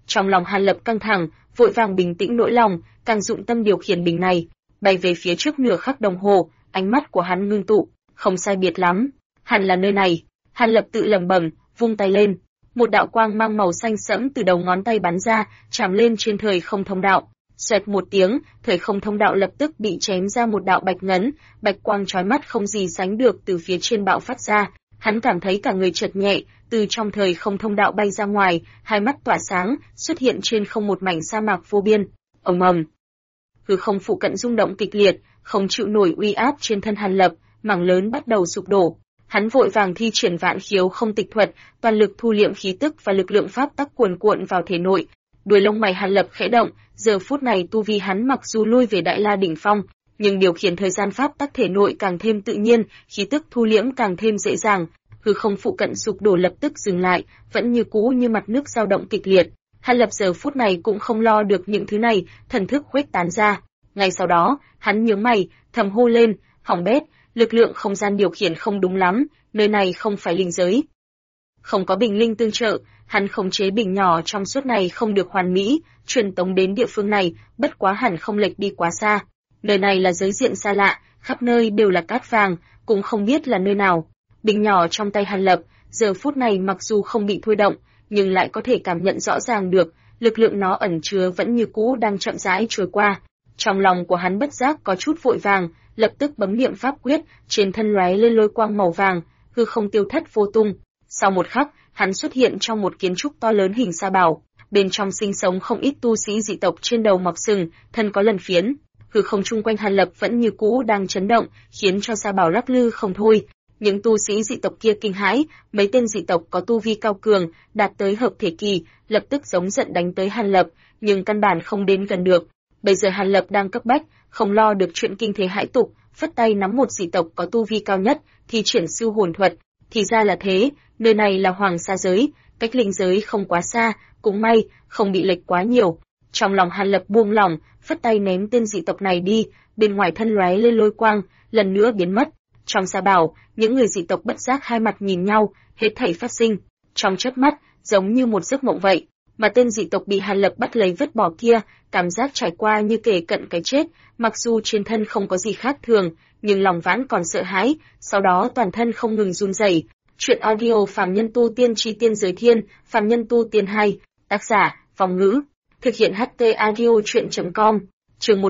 Trong lòng Hàn Lập căng thẳng, vội vàng bình tĩnh nỗi lòng, càng dụng tâm điều khiển bình này, bay về phía trước nửa khắc đồng hồ, ánh mắt của hắn ngưng tụ, không sai biệt lắm, hẳn là nơi này. Hàn Lập tự lẩm bẩm, vung tay lên, một đạo quang mang màu xanh sẫm từ đầu ngón tay bắn ra, chạm lên trên thời không thông đạo. Xoẹt một tiếng, thời không thông đạo lập tức bị chém ra một đạo bạch ngấn, bạch quang chói mắt không gì sánh được từ phía trên bạo phát ra. Hắn cảm thấy cả người chợt nhẹ, từ trong thời không thông đạo bay ra ngoài, hai mắt tỏa sáng, xuất hiện trên không một mảnh sa mạc vô biên. Ầm ầm, hư không phụ cận rung động kịch liệt, không chịu nổi uy áp trên thân Hàn Lập, mảng lớn bắt đầu sụp đổ. Hắn vội vàng thi triển vạn khiếu không tịch thuật, toàn lực thu liệm khí tức và lực lượng pháp tắc cuồn cuộn vào thể nội. Đuôi lông mày Hàn Lập khẽ động, giờ phút này tu vi hắn mặc dù lui về Đại La đỉnh phong, nhưng điều khiển thời gian pháp tắc thể nội càng thêm tự nhiên, khí tức thu liễm càng thêm dễ dàng. Hư không phụ cận sụp đổ lập tức dừng lại, vẫn như cũ như mặt nước dao động kịch liệt. Hàn Lập giờ phút này cũng không lo được những thứ này, thần thức khuếch tán ra. Ngay sau đó, hắn nhướng mày, thầm hô lên, hỏng bét, lực lượng không gian điều khiển không đúng lắm, nơi này không phải linh giới. Không có bình linh tương trợ, hắn khống chế bình nhỏ trong suốt này không được hoàn mỹ, truyền tống đến địa phương này, bất quá hẳn không lệch đi quá xa. Nơi này là giới diện xa lạ, khắp nơi đều là cát vàng, cũng không biết là nơi nào. Bình nhỏ trong tay Hàn Lập, giờ phút này mặc dù không bị thôi động, nhưng lại có thể cảm nhận rõ ràng được, lực lượng nó ẩn chứa vẫn như cũ đang chậm rãi trôi qua. Trong lòng của hắn bất giác có chút vội vàng, lập tức bấm niệm pháp quyết, trên thân lóe lên lôi quang màu vàng, hư không tiêu thất vô tung. Sau một khắc, hắn xuất hiện trong một kiến trúc to lớn hình sa bảo, bên trong sinh sống không ít tu sĩ dị tộc trên đầu mọc sừng, thân có lần phiến. Hư không chung quanh Hàn Lập vẫn như cũ đang chấn động, khiến cho sa bảo lắc lư không thôi. Những tu sĩ dị tộc kia kinh hãi, mấy tên dị tộc có tu vi cao cường, đạt tới hợp thể kỳ, lập tức giống giận đánh tới Hàn Lập, nhưng căn bản không đến gần được. Bây giờ Hàn Lập đang cấp bách, không lo được chuyện kinh thế hãi tục, phất tay nắm một dị tộc có tu vi cao nhất, thì triển siêu hồn thuật. Thì ra là thế, nơi này là Hoàng Sa giới, cách linh giới không quá xa, cũng may, không bị lệch quá nhiều. Trong lòng Hàn Lập buông lỏng, phất tay ném tên dị tộc này đi, bên ngoài thân lóe lên lôi quang, lần nữa biến mất. Trong sa bảo, những người dị tộc bất giác hai mặt nhìn nhau, hết thảy phát sinh trong chớp mắt, giống như một giấc mộng vậy. Mà tên dị tộc bị Hàn Lập bắt lấy vứt bỏ kia, cảm giác trải qua như kề cận cái chết, mặc dù trên thân không có gì khác thường, nhưng lòng vẫn còn sợ hãi, sau đó toàn thân không ngừng run rẩy. Chuyện audio Phàm Nhân Tu Tiên Chi Tiên Giới Thiên, Phàm Nhân Tu Tiên 2, tác giả, Phong Ngữ, thực hiện HT audio chuyện.com, chương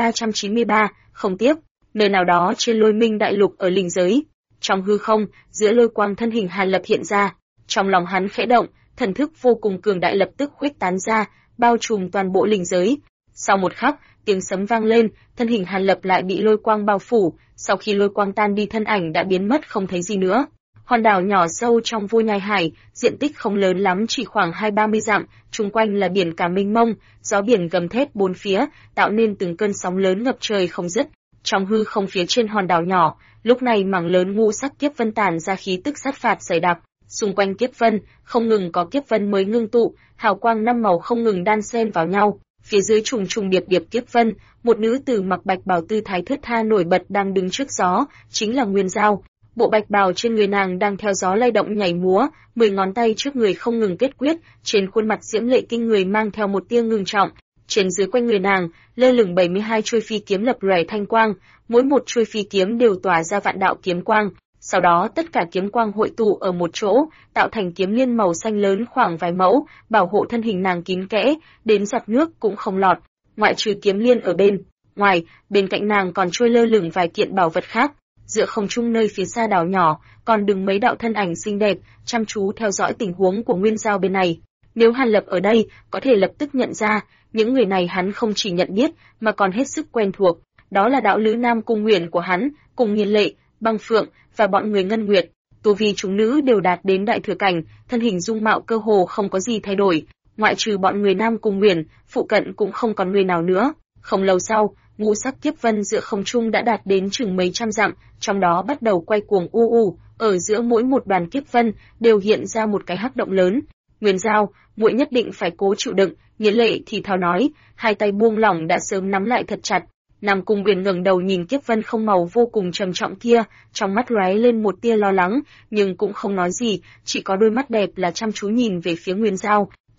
1393, không tiếp. Nơi nào đó trên Lôi Minh đại lục ở linh giới, trong hư không, giữa lôi quang thân hình Hàn Lập hiện ra, trong lòng hắn khẽ động, thần thức vô cùng cường đại lập tức khuếch tán ra, bao trùm toàn bộ linh giới. Sau một khắc, tiếng sấm vang lên, thân hình Hàn Lập lại bị lôi quang bao phủ, sau khi lôi quang tan đi thân ảnh đã biến mất không thấy gì nữa. Hòn đảo nhỏ sâu trong Vô Nhai Hải, diện tích không lớn lắm, chỉ khoảng 20-30 dặm, chung quanh là biển cả mênh mông, gió biển gầm thét bốn phía, tạo nên từng cơn sóng lớn ngập trời không dứt. Trong hư không phía trên hòn đảo nhỏ, lúc này mảng lớn ngũ sắc kiếp vân tản ra khí tức sát phạt dày đặc, xung quanh kiếp vân, không ngừng có kiếp vân mới ngưng tụ, hào quang năm màu không ngừng đan xen vào nhau. Phía dưới trùng trùng điệp điệp kiếp vân, một nữ tử mặc bạch bào tư thái thướt tha nổi bật đang đứng trước gió, chính là Nguyên Giao. Bộ bạch bào trên người nàng đang theo gió lay động nhảy múa, 10 ngón tay trước người không ngừng kết quyết, trên khuôn mặt diễm lệ kinh người mang theo một tia ngưng trọng. Trên dưới quanh người nàng, lơ lửng 72 chuôi phi kiếm lập lòe thanh quang, mỗi một chuôi phi kiếm đều tỏa ra vạn đạo kiếm quang. Sau đó tất cả kiếm quang hội tụ ở một chỗ, tạo thành kiếm liên màu xanh lớn khoảng vài mẫu, bảo hộ thân hình nàng kín kẽ, đến giọt nước cũng không lọt. Ngoại trừ kiếm liên ở bên ngoài, bên cạnh nàng còn trôi lơ lửng vài kiện bảo vật khác. Giữa không trung nơi phía xa đảo nhỏ, còn đứng mấy đạo thân ảnh xinh đẹp, chăm chú theo dõi tình huống của Nguyên Giao bên này. Nếu Hàn Lập ở đây, có thể lập tức nhận ra, những người này hắn không chỉ nhận biết, mà còn hết sức quen thuộc. Đó là đạo lữ Nam Cung Nguyền của hắn, cùng Nghiên Lệ, Băng Phượng và bọn người Ngân Nguyệt. Tu vi chúng nữ đều đạt đến đại thừa cảnh, thân hình dung mạo cơ hồ không có gì thay đổi. Ngoại trừ bọn người Nam Cung Nguyền, phụ cận cũng không còn người nào nữa. Không lâu sau, ngũ sắc kiếp vân giữa không trung đã đạt đến chừng mấy trăm dặm, trong đó bắt đầu quay cuồng ở giữa mỗi một đoàn kiếp vân đều hiện ra một cái hắc động lớn. Nguyên Giao, muội nhất định phải cố chịu đựng, Nghiên Lệ thì thào nói, hai tay buông lỏng đã sớm nắm lại thật chặt. Nam Cung Nguyền ngẩng đầu nhìn kiếp vân không màu vô cùng trầm trọng kia, trong mắt lóe lên một tia lo lắng, nhưng cũng không nói gì, chỉ có đôi mắt đẹp là chăm chú nhìn về phía Nguyên Giao.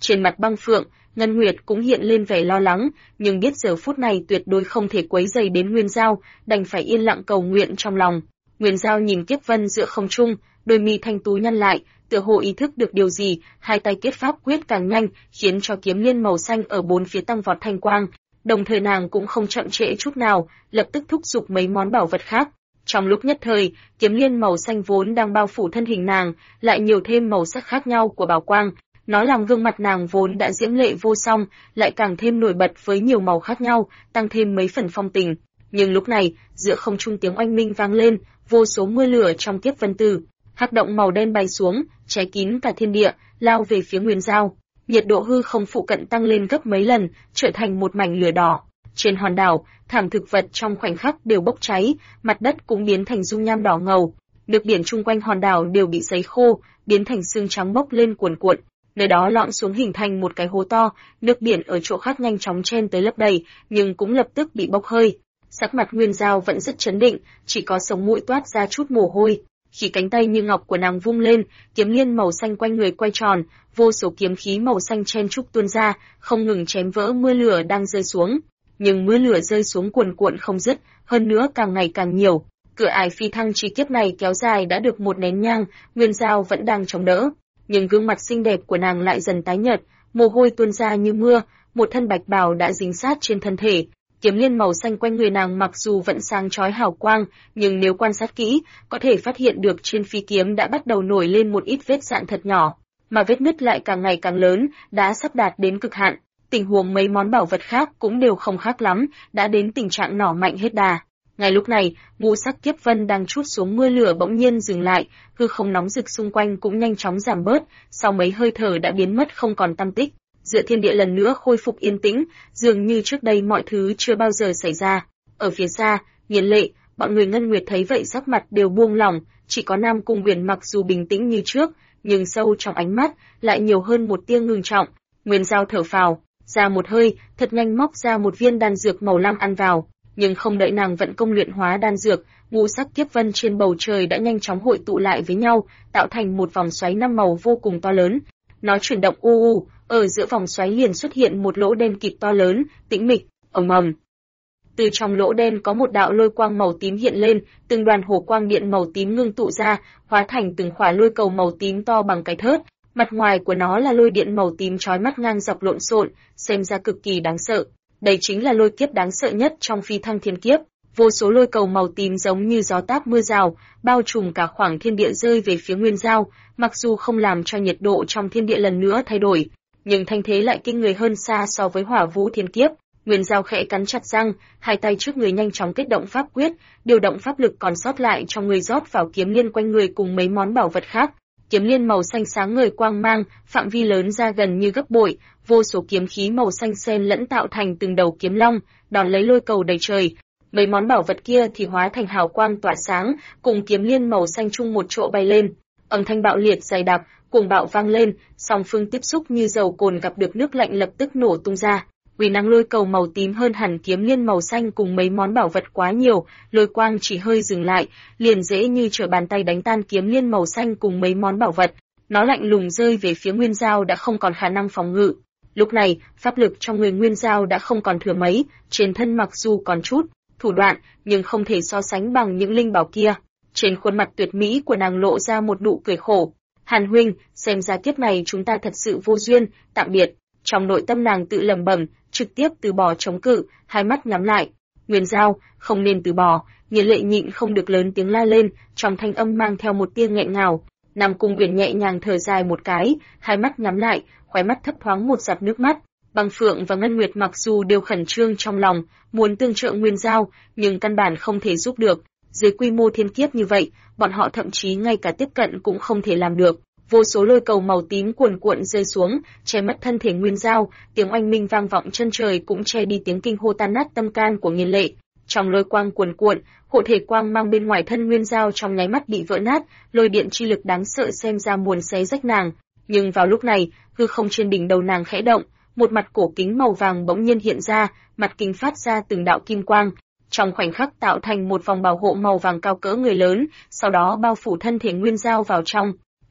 Trên mặt Băng Phượng, Ngân Nguyệt cũng hiện lên vẻ lo lắng, nhưng biết giờ phút này tuyệt đối không thể quấy rầy đến Nguyên Giao, đành phải yên lặng cầu nguyện trong lòng. Nguyên Giao nhìn Kiếp Vân giữa không trung, đôi mi thanh tú nhăn lại, tựa hồ ý thức được điều gì, hai tay kết pháp quyết càng nhanh, khiến cho kiếm liên màu xanh ở bốn phía tăng vọt thanh quang. Đồng thời nàng cũng không chậm trễ chút nào, lập tức thúc giục mấy món bảo vật khác. Trong lúc nhất thời, kiếm liên màu xanh vốn đang bao phủ thân hình nàng, lại nhiều thêm màu sắc khác nhau của bảo quang, nó làm gương mặt nàng vốn đã diễm lệ vô song, lại càng thêm nổi bật với nhiều màu khác nhau, tăng thêm mấy phần phong tình. Nhưng lúc này, giữa không trung tiếng oanh minh vang lên, vô số mưa lửa trong Kiếp Vân Tử, hắc động màu đen bay xuống, che kín cả thiên địa, lao về phía Nguyên Giao. Nhiệt độ hư không phụ cận tăng lên gấp mấy lần, trở thành một mảnh lửa đỏ. Trên hòn đảo, thảm thực vật trong khoảnh khắc đều bốc cháy, mặt đất cũng biến thành dung nham đỏ ngầu. Nước biển chung quanh hòn đảo đều bị sấy khô, biến thành sương trắng bốc lên cuồn cuộn. Nơi đó lõm xuống hình thành một cái hố to, nước biển ở chỗ khác nhanh chóng chen tới lấp đầy, nhưng cũng lập tức bị bốc hơi. Sắc mặt Nguyên Giao vẫn rất trấn định, chỉ có sống mũi toát ra chút mồ hôi. Khi cánh tay như ngọc của nàng vung lên, kiếm liên màu xanh quanh người quay tròn, vô số kiếm khí màu xanh chen chúc tuôn ra, không ngừng chém vỡ mưa lửa đang rơi xuống. Nhưng mưa lửa rơi xuống cuồn cuộn không dứt, hơn nữa càng ngày càng nhiều. Cửa ải phi thăng chi kiếp này kéo dài đã được một nén nhang, Nguyên Giao vẫn đang chống đỡ, nhưng gương mặt xinh đẹp của nàng lại dần tái nhợt, mồ hôi tuôn ra như mưa, một thân bạch bào đã dính sát trên thân thể. Kiếm liên màu xanh quanh người nàng mặc dù vẫn sáng chói hào quang, nhưng nếu quan sát kỹ, có thể phát hiện được trên phi kiếm đã bắt đầu nổi lên một ít vết rạn thật nhỏ, mà vết nứt lại càng ngày càng lớn, đã sắp đạt đến cực hạn. Tình huống mấy món bảo vật khác cũng đều không khác lắm, đã đến tình trạng nỏ mạnh hết đà. Ngay lúc này, ngũ sắc Kiếp Vân đang trút xuống mưa lửa bỗng nhiên dừng lại, hư không nóng rực xung quanh cũng nhanh chóng giảm bớt, sau mấy hơi thở đã biến mất không còn tăm tích. Giữa thiên địa lần nữa khôi phục yên tĩnh, dường như trước đây mọi thứ chưa bao giờ xảy ra. Ở phía xa, Nghiền Lệ, bọn người Ngân Nguyệt thấy vậy sắc mặt đều buông lỏng, chỉ có Nam Cung Huyền mặc dù bình tĩnh như trước, nhưng sâu trong ánh mắt lại nhiều hơn một tia ngưng trọng. Nguyên Giao thở phào, ra một hơi, thật nhanh móc ra một viên đan dược màu lam ăn vào, nhưng không đợi nàng vận công luyện hóa đan dược, ngũ sắc Kiếp Vân trên bầu trời đã nhanh chóng hội tụ lại với nhau, tạo thành một vòng xoáy năm màu vô cùng to lớn. Nó chuyển động u u, ở giữa vòng xoáy liền xuất hiện một lỗ đen kịt to lớn, tĩnh mịch, ầm ầm. Từ trong lỗ đen có một đạo lôi quang màu tím hiện lên, từng đoàn hồ quang điện màu tím ngưng tụ ra, hóa thành từng khỏa lôi cầu màu tím to bằng cái thớt. Mặt ngoài của nó là lôi điện màu tím chói mắt ngang dọc lộn xộn, xem ra cực kỳ đáng sợ. Đây chính là lôi kiếp đáng sợ nhất trong phi thăng thiên kiếp. Vô số lôi cầu màu tím giống như gió táp mưa rào, bao trùm cả khoảng thiên địa rơi về phía Nguyên Giao, mặc dù không làm cho nhiệt độ trong thiên địa lần nữa thay đổi, nhưng thanh thế lại kinh người hơn xa so với Hỏa Vũ thiên kiếp. Nguyên Giao khẽ cắn chặt răng, hai tay trước người nhanh chóng kết động pháp quyết, điều động pháp lực còn sót lại trong người rót vào kiếm liên quanh người cùng mấy món bảo vật khác. Kiếm liên màu xanh sáng ngời quang mang, phạm vi lớn ra gần như gấp bội, vô số kiếm khí màu xanh xen lẫn tạo thành từng đầu kiếm long, đón lấy lôi cầu đầy trời. Mấy món bảo vật kia thì hóa thành hào quang tỏa sáng, cùng kiếm liên màu xanh chung một chỗ bay lên. Âm thanh bạo liệt dày đặc, cuồng bạo vang lên, song phương tiếp xúc như dầu cồn gặp được nước lạnh lập tức nổ tung ra. Uy năng lôi cầu màu tím hơn hẳn kiếm liên màu xanh cùng mấy món bảo vật quá nhiều, lôi quang chỉ hơi dừng lại, liền dễ như trở bàn tay đánh tan kiếm liên màu xanh cùng mấy món bảo vật. Nó lạnh lùng rơi về phía Nguyên Giao đã không còn khả năng phòng ngự. Lúc này, pháp lực trong người Nguyên Giao đã không còn thừa mấy, trên thân mặc dù còn chút thủ đoạn, nhưng không thể so sánh bằng những linh bảo kia. Trên khuôn mặt tuyệt mỹ của nàng lộ ra một nụ cười khổ. Hàn huynh, xem ra kiếp này chúng ta thật sự vô duyên, tạm biệt. Trong nội tâm nàng tự lẩm bẩm, trực tiếp từ bỏ chống cự, hai mắt nhắm lại. Nguyên Giao, không nên từ bỏ. Nghiền Lệ nhịn không được lớn tiếng la lên, trong thanh âm mang theo một tia nghẹn ngào. Nam Cung Uyển nhẹ nhàng thở dài một cái, hai mắt nhắm lại, khóe mắt thấp thoáng một giọt nước mắt. Băng Phượng và Ngân Nguyệt mặc dù đều khẩn trương trong lòng, muốn tương trợ Nguyên Giao, nhưng căn bản không thể giúp được. Dưới quy mô thiên kiếp như vậy, bọn họ thậm chí ngay cả tiếp cận cũng không thể làm được. Vô số lôi cầu màu tím cuồn cuộn rơi xuống, che mất thân thể Nguyên Giao, tiếng oanh minh vang vọng chân trời cũng che đi tiếng kinh hô tan nát tâm can của Nghiền Lệ. Trong lôi quang cuồn cuộn, hộ thể quang mang bên ngoài thân Nguyên Giao trong nháy mắt bị vỡ nát, lôi điện chi lực đáng sợ xem ra muốn xé rách nàng. Nhưng vào lúc này, hư không trên đỉnh đầu nàng khẽ động, một mặt cổ kính màu vàng bỗng nhiên hiện ra, mặt kính phát ra từng đạo kim quang, trong khoảnh khắc tạo thành một vòng bảo hộ màu vàng cao cỡ người lớn, sau đó bao phủ thân thể Nguyên Giao vào trong.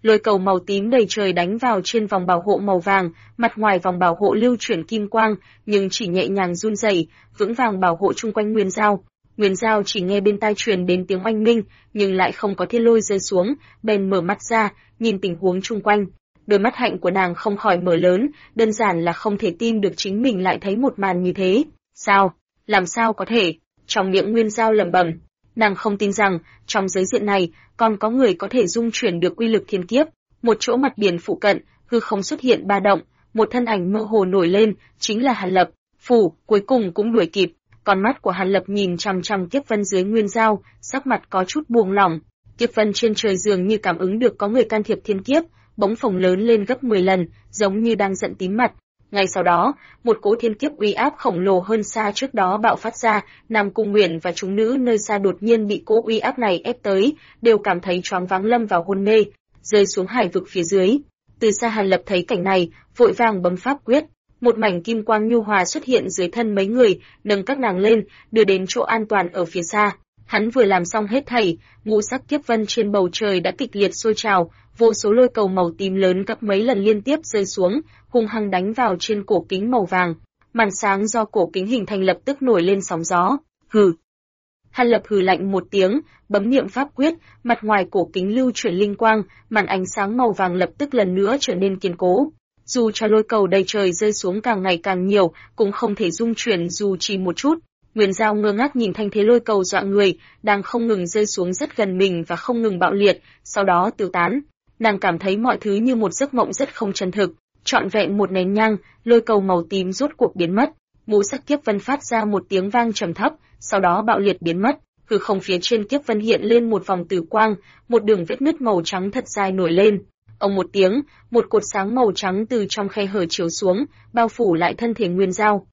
Lôi cầu màu tím đầy trời đánh vào trên vòng bảo hộ màu vàng, mặt ngoài vòng bảo hộ lưu chuyển kim quang, nhưng chỉ nhẹ nhàng run rẩy, vững vàng bảo hộ chung quanh Nguyên Dao. Nguyên Dao chỉ nghe bên tai truyền đến tiếng oanh minh, nhưng lại không có thiên lôi rơi xuống, bèn mở mắt ra, nhìn tình huống chung quanh. Đôi mắt hạnh của nàng không khỏi mở lớn, đơn giản là không thể tin được chính mình lại thấy một màn như thế. Sao? Làm sao có thể? Trong miệng Nguyên Dao lẩm bẩm. Nàng không tin rằng, trong giới diện này, còn có người có thể dung chuyển được uy lực thiên kiếp. Một chỗ mặt biển phụ cận, hư không xuất hiện ba động, một thân ảnh mơ hồ nổi lên, chính là Hàn Lập. Phủ, cuối cùng cũng đuổi kịp. Con mắt của Hàn Lập nhìn chằm chằm kiếp vân dưới Nguyên Dao, sắc mặt có chút buông lỏng. Kiếp vân trên trời dường như cảm ứng được có người can thiệp thiên kiếp, bỗng phồng lớn lên gấp 10 lần, giống như đang giận tím mặt. Ngay sau đó, một cỗ thiên kiếp uy áp khổng lồ hơn xa trước đó bạo phát ra, Nam Cung Nguyện và chúng nữ nơi xa đột nhiên bị cỗ uy áp này ép tới, đều cảm thấy choáng váng lâm vào hôn mê, rơi xuống hải vực phía dưới. Từ xa Hàn Lập thấy cảnh này, vội vàng bấm pháp quyết, một mảnh kim quang nhu hòa xuất hiện dưới thân mấy người, nâng các nàng lên, đưa đến chỗ an toàn ở phía xa. Hắn vừa làm xong hết thảy, ngũ sắc kiếp vân trên bầu trời đã kịch liệt sôi trào, vô số lôi cầu màu tím lớn gấp mấy lần liên tiếp rơi xuống, hung hăng đánh vào trên cổ kính màu vàng. Màn sáng do cổ kính hình thành lập tức nổi lên sóng gió. Hừ. Hàn Lập hừ lạnh một tiếng, bấm niệm pháp quyết, mặt ngoài cổ kính lưu chuyển linh quang, màn ánh sáng màu vàng lập tức lần nữa trở nên kiên cố. Dù cho lôi cầu đầy trời rơi xuống càng ngày càng nhiều, cũng không thể dung chuyển dù chỉ một chút. Nguyên Dao ngơ ngác nhìn thanh thế lôi cầu dọa người, đang không ngừng rơi xuống rất gần mình và không ngừng bạo liệt, sau đó tiêu tán. Nàng cảm thấy mọi thứ như một giấc mộng rất không chân thực. Trọn vẹn một nén nhang, lôi cầu màu tím rốt cuộc biến mất. Ngũ sắc kiếp vân phát ra một tiếng vang trầm thấp, sau đó bạo liệt biến mất. Hư không phía trên kiếp vân hiện lên một vòng tử quang, một đường vết nứt màu trắng thật dài nổi lên. Ông một tiếng, một cột sáng màu trắng từ trong khe hở chiếu xuống, bao phủ lại thân thể Nguyên Dao.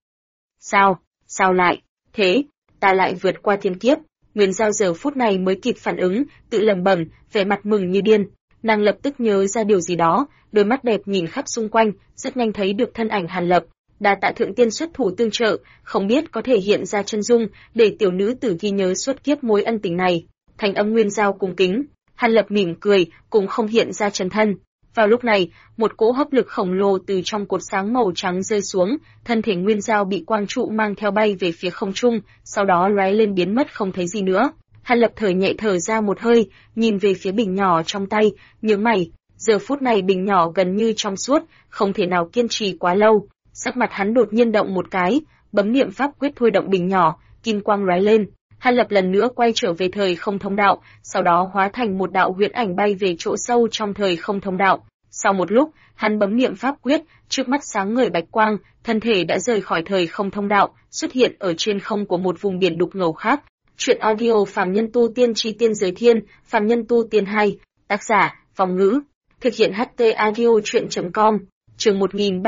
Sao lại? Thế, ta lại vượt qua thiên kiếp. Nguyên Dao giờ phút này mới kịp phản ứng, tự lẩm bẩm, vẻ mặt mừng như điên. Nàng lập tức nhớ ra điều gì đó, đôi mắt đẹp nhìn khắp xung quanh, rất nhanh thấy được thân ảnh Hàn Lập. Đa tạ thượng tiên xuất thủ tương trợ, không biết có thể hiện ra chân dung, để tiểu nữ tử ghi nhớ suốt kiếp mối ân tình này. Thành âm Nguyên Dao cung kính, Hàn Lập mỉm cười, cũng không hiện ra chân thân. Vào lúc này, một cỗ hấp lực khổng lồ từ trong cột sáng màu trắng rơi xuống, thân thể Nguyên Dao bị quang trụ mang theo bay về phía không trung, sau đó lóe lên biến mất không thấy gì nữa. Hàn Lập nhẹ thở ra một hơi, nhìn về phía bình nhỏ trong tay, nhướng mày. Giờ phút này bình nhỏ gần như trong suốt, không thể nào kiên trì quá lâu. Sắc mặt hắn đột nhiên động một cái, bấm niệm pháp quyết thôi động bình nhỏ, kim quang lóe lên. Hàn Lập lần nữa quay trở về thời không thông đạo, sau đó hóa thành một đạo huyễn ảnh bay về chỗ sâu trong thời không thông đạo. Sau một lúc, hắn bấm niệm pháp quyết, trước mắt sáng ngời bạch quang, thân thể đã rời khỏi thời không thông đạo, xuất hiện ở trên không của một vùng biển đục ngầu khác. Truyện audio Phàm Nhân Tu Tiên Chi Tiên Giới Thiên, Phàm Nhân Tu Tiên 2, tác giả, Vong Ngữ, thực hiện HT audio truyện.com, chương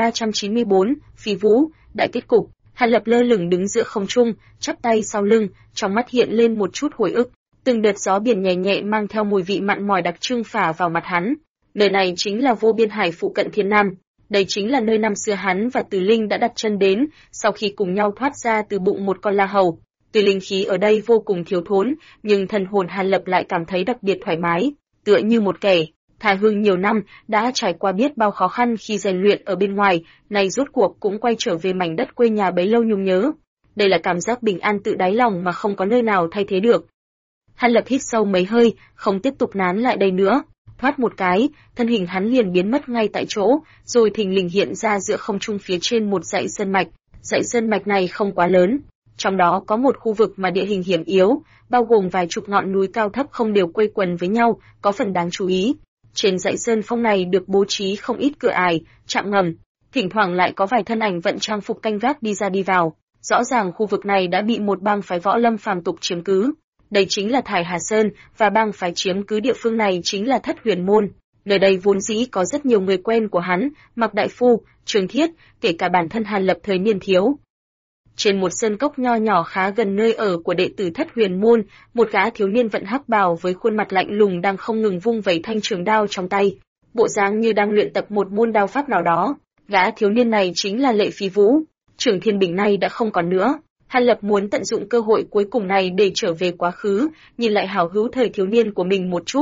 1394, Phi Vũ, đại kết cục. Hàn Lập lơ lửng đứng giữa không trung, chắp tay sau lưng, trong mắt hiện lên một chút hồi ức. Từng đợt gió biển nhẹ nhẹ mang theo mùi vị mặn mòi đặc trưng phả vào mặt hắn. Nơi này chính là Vô Biên Hải phụ cận Thiên Nam. Đây chính là nơi năm xưa hắn và Từ Linh đã đặt chân đến, sau khi cùng nhau thoát ra từ bụng một con la hầu. Tuy linh khí ở đây vô cùng thiếu thốn, nhưng thần hồn Hàn Lập lại cảm thấy đặc biệt thoải mái, tựa như một kẻ thà hương nhiều năm, đã trải qua biết bao khó khăn khi rèn luyện ở bên ngoài, nay rốt cuộc cũng quay trở về mảnh đất quê nhà bấy lâu nhung nhớ. Đây là cảm giác bình an tự đáy lòng mà không có nơi nào thay thế được. Hàn Lập hít sâu mấy hơi, không tiếp tục nán lại đây nữa. Thoát một cái, thân hình hắn liền biến mất ngay tại chỗ, rồi thình lình hiện ra giữa không trung phía trên một dãy sơn mạch. Dãy sơn mạch này không quá lớn, trong đó có một khu vực mà địa hình hiểm yếu, bao gồm vài chục ngọn núi cao thấp không đều quây quần với nhau, có phần đáng chú ý. Trên dãy sơn phong này được bố trí không ít cửa ải, trạm ngầm, thỉnh thoảng lại có vài thân ảnh vận trang phục canh gác đi ra đi vào. Rõ ràng khu vực này đã bị một bang phái võ lâm phàm tục chiếm cứ. Đây chính là Thải Hà Sơn, và bang phái chiếm cứ địa phương này chính là Thất Huyền Môn. Nơi đây vốn dĩ có rất nhiều người quen của hắn, Mạc Đại Phu, Trường Thiết, kể cả bản thân Hàn Lập thời niên thiếu. Trên một sơn cốc nho nhỏ khá gần nơi ở của đệ tử Thất Huyền Môn, một gã thiếu niên vận hắc bào với khuôn mặt lạnh lùng đang không ngừng vung vẩy thanh trường đao trong tay, bộ dáng như đang luyện tập một môn đao pháp nào đó. Gã thiếu niên này chính là Lệ Phi Vũ. Trường Thiên Bình nay đã không còn nữa. Hàn Lập muốn tận dụng cơ hội cuối cùng này để trở về quá khứ, nhìn lại hảo hữu thời thiếu niên của mình một chút.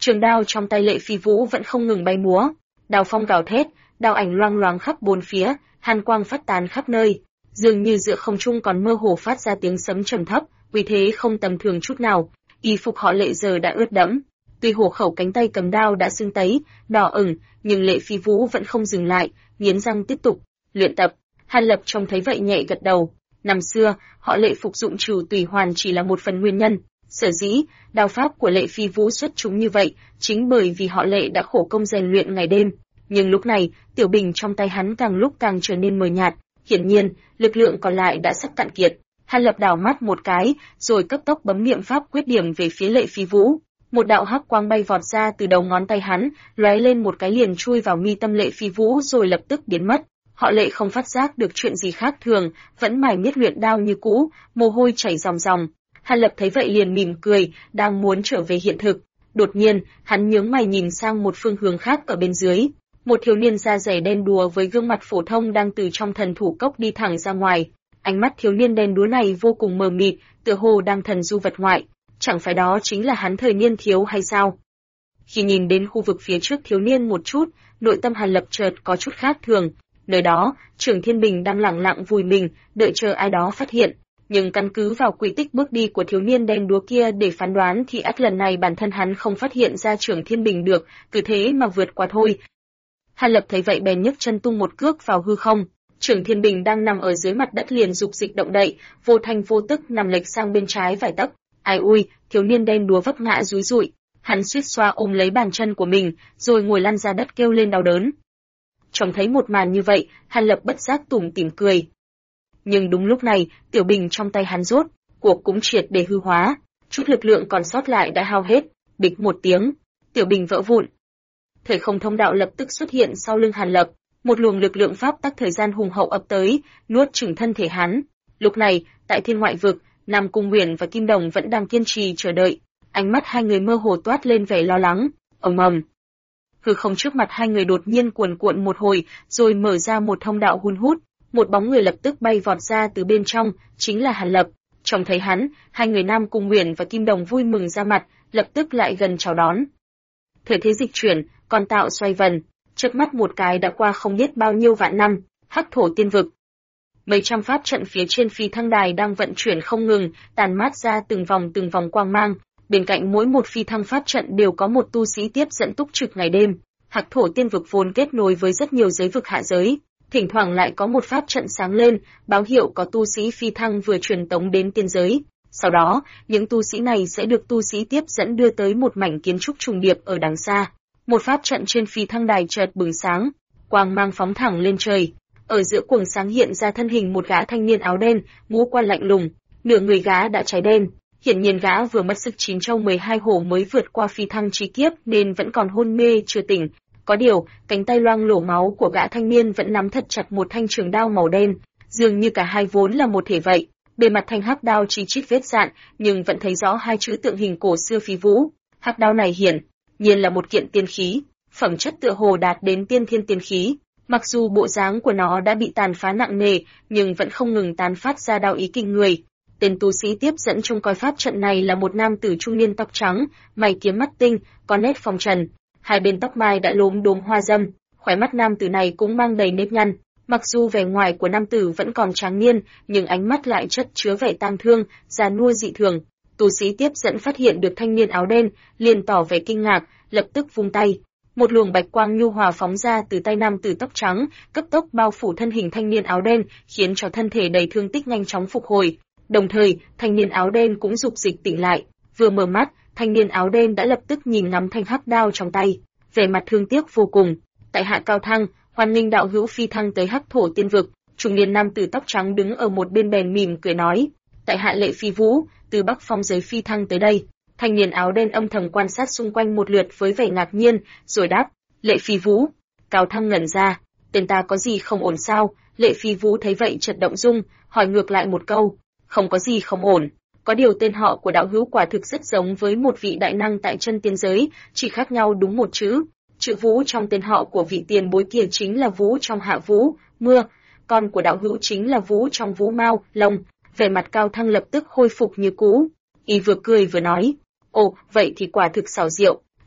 Trường đao trong tay Lệ Phi Vũ vẫn không ngừng bay múa, đao phong gào thét, đao ảnh loang loáng khắp bốn phía, hàn quang phát tán khắp nơi, dường như giữa không trung còn mơ hồ phát ra tiếng sấm trầm thấp, uy thế không tầm thường chút nào. Y phục họ Lệ giờ đã ướt đẫm, tuy hổ khẩu cánh tay cầm đao đã sưng tấy, đỏ ửng, nhưng Lệ Phi Vũ vẫn không dừng lại, nghiến răng tiếp tục luyện tập. Hàn Lập trông thấy vậy nhẹ gật đầu. Năm xưa, họ Lệ phục dụng trừ tùy hoàn chỉ là một phần nguyên nhân. Sở dĩ, đao pháp của Lệ Phi Vũ xuất chúng như vậy, chính bởi vì họ Lệ đã khổ công rèn luyện ngày đêm. Nhưng lúc này, tiểu bình trong tay hắn càng lúc càng trở nên mờ nhạt, hiển nhiên, lực lượng còn lại đã sắp cạn kiệt. Hàn Lập đảo mắt một cái, rồi cấp tốc bấm niệm pháp quyết điểm về phía Lệ Phi Vũ. Một đạo hắc quang bay vọt ra từ đầu ngón tay hắn, lóe lên một cái liền chui vào mi tâm Lệ Phi Vũ rồi lập tức biến mất. Họ Lệ không phát giác được chuyện gì khác thường, vẫn mải miết luyện đao như cũ, mồ hôi chảy ròng ròng. Hàn Lập thấy vậy liền mỉm cười, đang muốn trở về hiện thực. Đột nhiên, hắn nhướng mày nhìn sang một phương hướng khác ở bên dưới. Một thiếu niên da dẻ đen đúa với gương mặt phổ thông đang từ trong thần thủ cốc đi thẳng ra ngoài. Ánh mắt thiếu niên đen đúa này vô cùng mờ mịt, tựa hồ đang thần du vật ngoại. Chẳng phải đó chính là hắn thời niên thiếu hay sao? Khi nhìn đến khu vực phía trước thiếu niên một chút, nội tâm Hàn Lập chợt có chút khác thường. Nơi đó, Trưởng Thiên Bình đang lẳng lặng vùi mình, đợi chờ ai đó phát hiện. Nhưng căn cứ vào quy tích bước đi của thiếu niên đen đúa kia để phán đoán thì ắt lần này bản thân hắn không phát hiện ra Trưởng Thiên Bình được, cứ thế mà vượt qua thôi. Hàn Lập thấy vậy bèn nhấc chân tung một cước vào hư không. Trưởng Thiên Bình đang nằm ở dưới mặt đất liền dục dịch động đậy, vô thanh vô tức nằm lệch sang bên trái vài tấc. Ai ui, thiếu niên đen đúa vấp ngã rúi rụi, hắn suýt xoa ôm lấy bàn chân của mình, rồi ngồi lăn ra đất kêu lên đau đớn. Trông thấy một màn như vậy, Hàn Lập bất giác tủm tỉm cười. Nhưng đúng lúc này, tiểu bình trong tay hắn rốt cuộc cũng triệt để hư hóa, chút lực lượng còn sót lại đã hao hết, bịch một tiếng, tiểu bình vỡ vụn. Thời không thông đạo lập tức xuất hiện sau lưng Hàn Lập, một luồng lực lượng pháp tắc thời gian hùng hậu ập tới, nuốt chửng thân thể hắn. Lúc này, tại thiên ngoại vực, Nam Cung Uyển và Kim Đồng vẫn đang kiên trì chờ đợi, ánh mắt hai người mơ hồ toát lên vẻ lo lắng. Ầm ầm, hư không trước mặt hai người đột nhiên cuồn cuộn một hồi, rồi mở ra một thông đạo hun hút, một bóng người lập tức bay vọt ra từ bên trong, chính là Hàn Lập. Trông thấy hắn, hai người Nam Cung Uyển và Kim Đồng vui mừng ra mặt, lập tức lại gần chào đón. Thời thế dịch chuyển, con tạo xoay vần, chớp mắt một cái đã qua không biết bao nhiêu vạn năm. Hắc Thổ Tiên Vực. Mấy trăm pháp trận phía trên phi thăng đài đang vận chuyển không ngừng, tàn mát ra từng vòng quang mang. Bên cạnh mỗi một phi thăng pháp trận đều có một tu sĩ tiếp dẫn túc trực ngày đêm. Hắc Thổ Tiên Vực vốn kết nối với rất nhiều giới vực hạ giới, thỉnh thoảng lại có một pháp trận sáng lên, báo hiệu có tu sĩ phi thăng vừa truyền tống đến tiên giới. Sau đó, những tu sĩ này sẽ được tu sĩ tiếp dẫn đưa tới một mảnh kiến trúc trùng điệp ở đằng xa. Một pháp trận trên phi thăng đài chợt bừng sáng, quang mang phóng thẳng lên trời. Ở giữa quầng sáng hiện ra thân hình một gã thanh niên áo đen, ngũ quan lạnh lùng, nửa người gã đã cháy đen. Hiển nhiên gã vừa mất sức 9 trong 12 hổ mới vượt qua phi thăng chi kiếp nên vẫn còn hôn mê chưa tỉnh. Có điều, cánh tay loang lổ máu của gã thanh niên vẫn nắm thật chặt một thanh trường đao màu đen, dường như cả hai vốn là một thể vậy. Bề mặt thanh hắc đao chi chít vết dạn, nhưng vẫn thấy rõ hai chữ tượng hình cổ xưa Phi Vũ. Hắc đao này hiển nhiên là một kiện tiên khí, phẩm chất tựa hồ đạt đến tiên thiên tiên khí. Mặc dù bộ dáng của nó đã bị tàn phá nặng nề, nhưng vẫn không ngừng tán phát ra đao ý kinh người. Tên tu sĩ tiếp dẫn trông coi pháp trận này là một nam tử trung niên tóc trắng, mày kiếm mắt tinh, có nét phong trần. Hai bên tóc mai đã lốm đốm hoa dâm, khóe mắt nam tử này cũng mang đầy nếp nhăn. Mặc dù vẻ ngoài của nam tử vẫn còn tráng niên, nhưng ánh mắt lại chất chứa vẻ tang thương, già nua dị thường. Tu sĩ tiếp dẫn phát hiện được thanh niên áo đen, liền tỏ vẻ kinh ngạc, lập tức vung tay. Một luồng bạch quang nhu hòa phóng ra từ tay nam tử tóc trắng, cấp tốc bao phủ thân hình thanh niên áo đen, khiến cho thân thể đầy thương tích nhanh chóng phục hồi. Đồng thời, thanh niên áo đen cũng dục dịch tỉnh lại. Vừa mở mắt, thanh niên áo đen đã lập tức nhìn ngắm thanh hắc đao trong tay, vẻ mặt thương tiếc vô cùng. Tại hạ Cao Thăng, hoan nghênh đạo hữu phi thăng tới Hắc Thổ Tiên Vực. Trung niên nam tử tóc trắng đứng ở một bên bèn mỉm cười nói, tại hạ Lệ Phi Vũ, từ Bắc Phong giới phi thăng tới đây. Thanh niên áo đen âm thầm quan sát xung quanh một lượt với vẻ ngạc nhiên, rồi đáp, Lệ Phi Vũ. Cao Thăng ngẩn ra, tên ta có gì không ổn sao? Lệ Phi Vũ thấy vậy chợt động dung, hỏi ngược lại một câu, không có gì không ổn. Có điều tên họ của đạo hữu quả thực rất giống với một vị đại năng tại chân tiên giới, chỉ khác nhau đúng một chữ. Chữ Vũ trong tên họ của vị tiền bối kia chính là Vũ trong Hạ Vũ, mưa, con của đạo hữu chính là Vũ trong Vũ Mao, Long. Vẻ mặt Cao Thăng lập tức khôi phục như cũ. Y vừa cười vừa nói, ồ, vậy thì quả thực xảo diệu.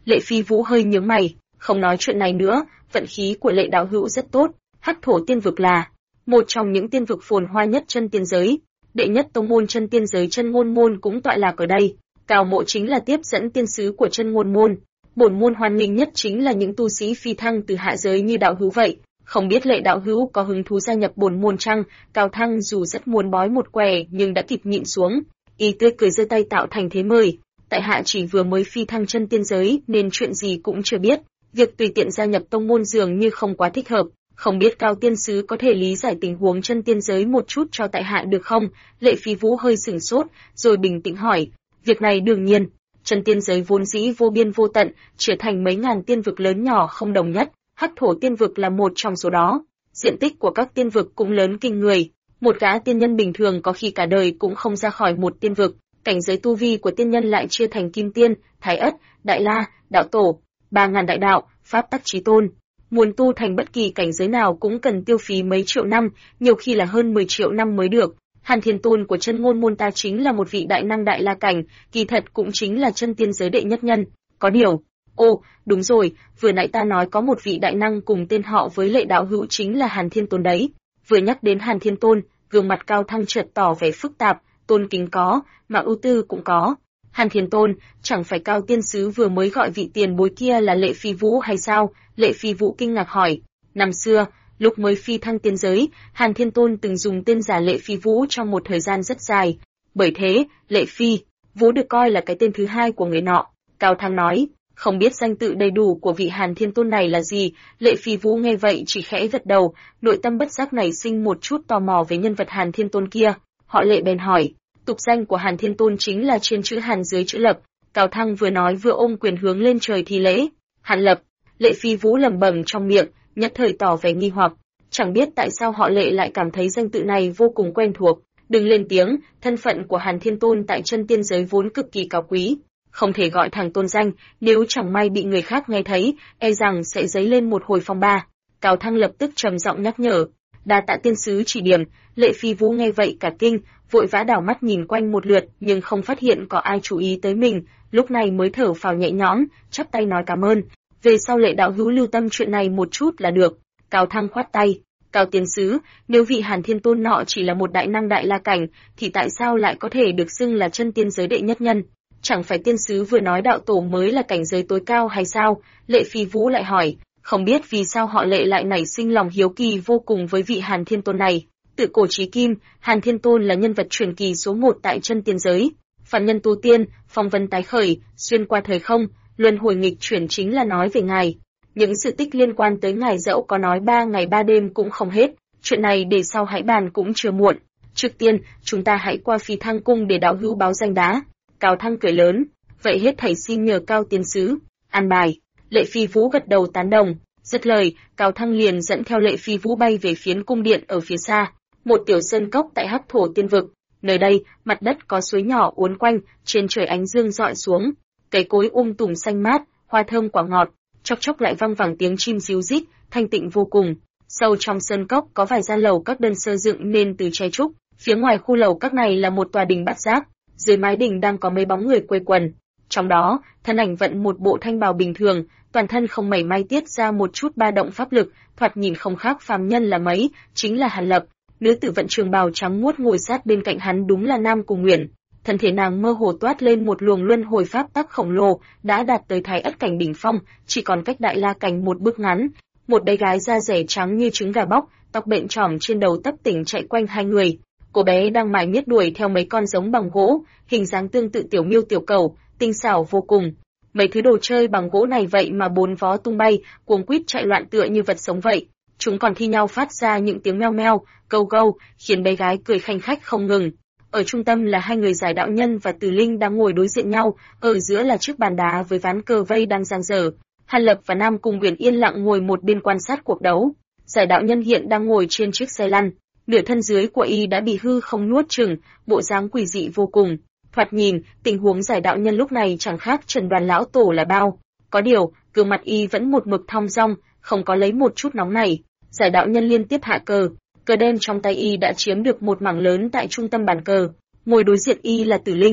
Lệ Phi Vũ hơi nhướng mày, không nói chuyện này nữa, vận khí của Lệ đạo hữu rất tốt, Hắc Thổ Tiên vực là một trong những tiên vực phồn hoa nhất chân tiên giới, đệ nhất tông môn chân tiên giới Chân Ngôn môn cũng tọa lạc ở đây. Cao Mộ chính là tiếp dẫn tiên sứ của Chân Ngôn môn. Bổn môn hoan nghênh nhất chính là những tu sĩ phi thăng từ hạ giới như đạo hữu vậy. Không biết Lệ đạo hữu có hứng thú gia nhập bổn môn chăng? Cao Thăng dù rất muốn bói một quẻ nhưng đã kịp nhịn xuống. Y tươi cười giơ tay tạo thành thế mời. Tại hạ chỉ vừa mới phi thăng chân tiên giới nên chuyện gì cũng chưa biết. Việc tùy tiện gia nhập tông môn dường như không quá thích hợp. Không biết Cao tiên sứ có thể lý giải tình huống chân tiên giới một chút cho tại hạ được không? Lệ Phi Vũ hơi sửng sốt, rồi bình tĩnh hỏi. Việc này đương nhiên. Chân tiên giới vốn dĩ vô biên vô tận, trở thành mấy ngàn tiên vực lớn nhỏ không đồng nhất. Hắc Thổ Tiên vực là một trong số đó. Diện tích của các tiên vực cũng lớn kinh người. Một gã tiên nhân bình thường có khi cả đời cũng không ra khỏi một tiên vực. Cảnh giới tu vi của tiên nhân lại chia thành Kim Tiên, Thái Ất, Đại La, Đạo Tổ, 3000 đại đạo, pháp tắc chí tôn. Muốn tu thành bất kỳ cảnh giới nào cũng cần tiêu phí mấy triệu năm, nhiều khi là hơn 10 triệu năm mới được. Hàn Thiên Tôn của Chân Ngôn môn ta chính là một vị đại năng đại la cảnh, kỳ thật cũng chính là chân tiên giới đệ nhất nhân. Có điều, đúng rồi, vừa nãy ta nói có một vị đại năng cùng tên họ với Lệ đạo hữu chính là Hàn Thiên Tôn đấy. Vừa nhắc đến Hàn Thiên Tôn, gương mặt Cao Thăng chợt tỏ vẻ phức tạp, tôn kính có, mà ưu tư cũng có. Hàn Thiên Tôn, chẳng phải Cao tiên sứ vừa mới gọi vị tiền bối kia là Lệ Phi Vũ hay sao? Lệ Phi Vũ kinh ngạc hỏi. Năm xưa, lúc mới phi thăng tiên giới, Hàn Thiên Tôn từng dùng tên giả Lệ Phi Vũ trong một thời gian rất dài. Bởi thế, Lệ Phi Vũ được coi là cái tên thứ hai của người nọ. Cao Thăng nói, không biết danh tự đầy đủ của vị Hàn Thiên Tôn này là gì. Lệ Phi Vũ nghe vậy chỉ khẽ gật đầu, nội tâm bất giác nảy sinh một chút tò mò về nhân vật Hàn Thiên Tôn kia. Họ Lệ bèn hỏi, tục danh của Hàn Thiên Tôn chính là trên chữ Hàn dưới chữ Lập. Cao Thăng vừa nói vừa ôm quyền hướng lên trời thi lễ. Hàn Lập. Lệ Phi Vũ lẩm bẩm trong miệng, nhất thời tỏ vẻ nghi hoặc, chẳng biết tại sao họ Lệ lại cảm thấy danh tự này vô cùng quen thuộc. Đừng lên tiếng, thân phận của Hàn Thiên Tôn tại chân tiên giới vốn cực kỳ cao quý, không thể gọi thẳng tôn danh, nếu chẳng may bị người khác nghe thấy, e rằng sẽ dấy lên một hồi phong ba. Cao Thăng lập tức trầm giọng nhắc nhở, đa tạ tiên sứ chỉ điểm. Lệ Phi Vũ nghe vậy cả kinh, vội vã đảo mắt nhìn quanh một lượt nhưng không phát hiện có ai chú ý tới mình, lúc này mới thở phào nhẹ nhõm, chắp tay nói cảm ơn. Về sau Lệ đạo hữu lưu tâm chuyện này một chút là được. Cao Thăng khoát tay. Cao tiên sứ, nếu vị Hàn Thiên Tôn nọ chỉ là một đại năng đại la cảnh, thì tại sao lại có thể được xưng là chân tiên giới đệ nhất nhân? Chẳng phải tiên sứ vừa nói đạo tổ mới là cảnh giới tối cao hay sao? Lệ Phi Vũ lại hỏi, không biết vì sao họ Lệ lại nảy sinh lòng hiếu kỳ vô cùng với vị Hàn Thiên Tôn này. Tự cổ chí kim, Hàn Thiên Tôn là nhân vật truyền kỳ số 1 tại chân tiên giới. Phàm nhân tu tiên, phong vân tái khởi, xuyên qua thời không, luân hồi nghịch chuyển chính là nói về ngài. Những sự tích liên quan tới ngài dẫu có nói 3 ngày 3 đêm cũng không hết, chuyện này để sau hãy bàn cũng chưa muộn. Trước tiên, chúng ta hãy qua Phi Thăng cung để đạo hữu báo danh đã. Cao Thăng cười lớn, vậy hết thảy xin nhờ Cao tiên sứ. An bài. Lệ Phi Vũ gật đầu tán đồng. Dứt lời, Cao Thăng liền dẫn theo Lệ Phi Vũ bay về phiến cung điện ở phía xa, một tiểu sơn cốc tại Hắc Thổ Tiên vực. Nơi đây, mặt đất có suối nhỏ uốn quanh, trên trời ánh dương rọi xuống, cây cối tùm xanh mát, hoa thơm quả ngọt, chốc chốc lại vang vẳng tiếng chim ríu rít, thanh tịnh vô cùng. Sâu trong sơn cốc có vài gian lầu các đơn sơ dựng nên từ tre trúc, phía ngoài khu lầu các này là một tòa đình bát giác, dưới mái đình đang có mấy bóng người quây quần. Trong đó, thân ảnh vận một bộ thanh bào bình thường, toàn thân không mảy may tiết ra một chút ba động pháp lực, thoạt nhìn không khác phàm nhân là mấy, chính là Hàn Lập. Nữ tử vận trường bào trắng muốt ngồi sát bên cạnh hắn đúng là Nam Cung Uyển. Thân thể nàng mơ hồ toát lên một luồng luân hồi pháp tắc khổng lồ, đã đạt tới Thái Ất cảnh đỉnh phong, chỉ còn cách Đại La cảnh một bước ngắn. Một bé gái da rẻ trắng như trứng gà bóc, tóc bện trỏm trên đầu tấp tỉnh chạy quanh hai người. Cô bé đang mải miết đuổi theo mấy con giống bằng gỗ, hình dáng tương tự tiểu miêu tiểu cầu, tinh xảo vô cùng. Mấy thứ đồ chơi bằng gỗ này vậy mà bốn vó tung bay, cuống quýt chạy loạn tựa như vật sống vậy. Chúng còn thi nhau phát ra những tiếng meo meo, câu câu, khiến bé gái cười khanh khách không ngừng. Ở trung tâm là hai người Giải đạo nhân và Từ Linh đang ngồi đối diện nhau, ở giữa là chiếc bàn đá với ván cờ vây đang dang dở. Hàn Lập và Nam Cung Uyển yên lặng ngồi một bên quan sát cuộc đấu. Giải đạo nhân hiện đang ngồi trên chiếc xe lăn, nửa thân dưới của y đã bị hư không nuốt chửng, bộ dáng quỷ dị vô cùng. Thoạt nhìn, tình huống Giải đạo nhân lúc này chẳng khác Trần Đoàn lão tổ là bao. Có điều, gương mặt y vẫn một mực thong dong, không có lấy một chút nóng nảy. Giải đạo nhân liên tiếp hạ cờ, cờ đen trong tay y đã chiếm được một mảng lớn tại trung tâm bàn cờ. Ngồi đối diện y là Tử Linh.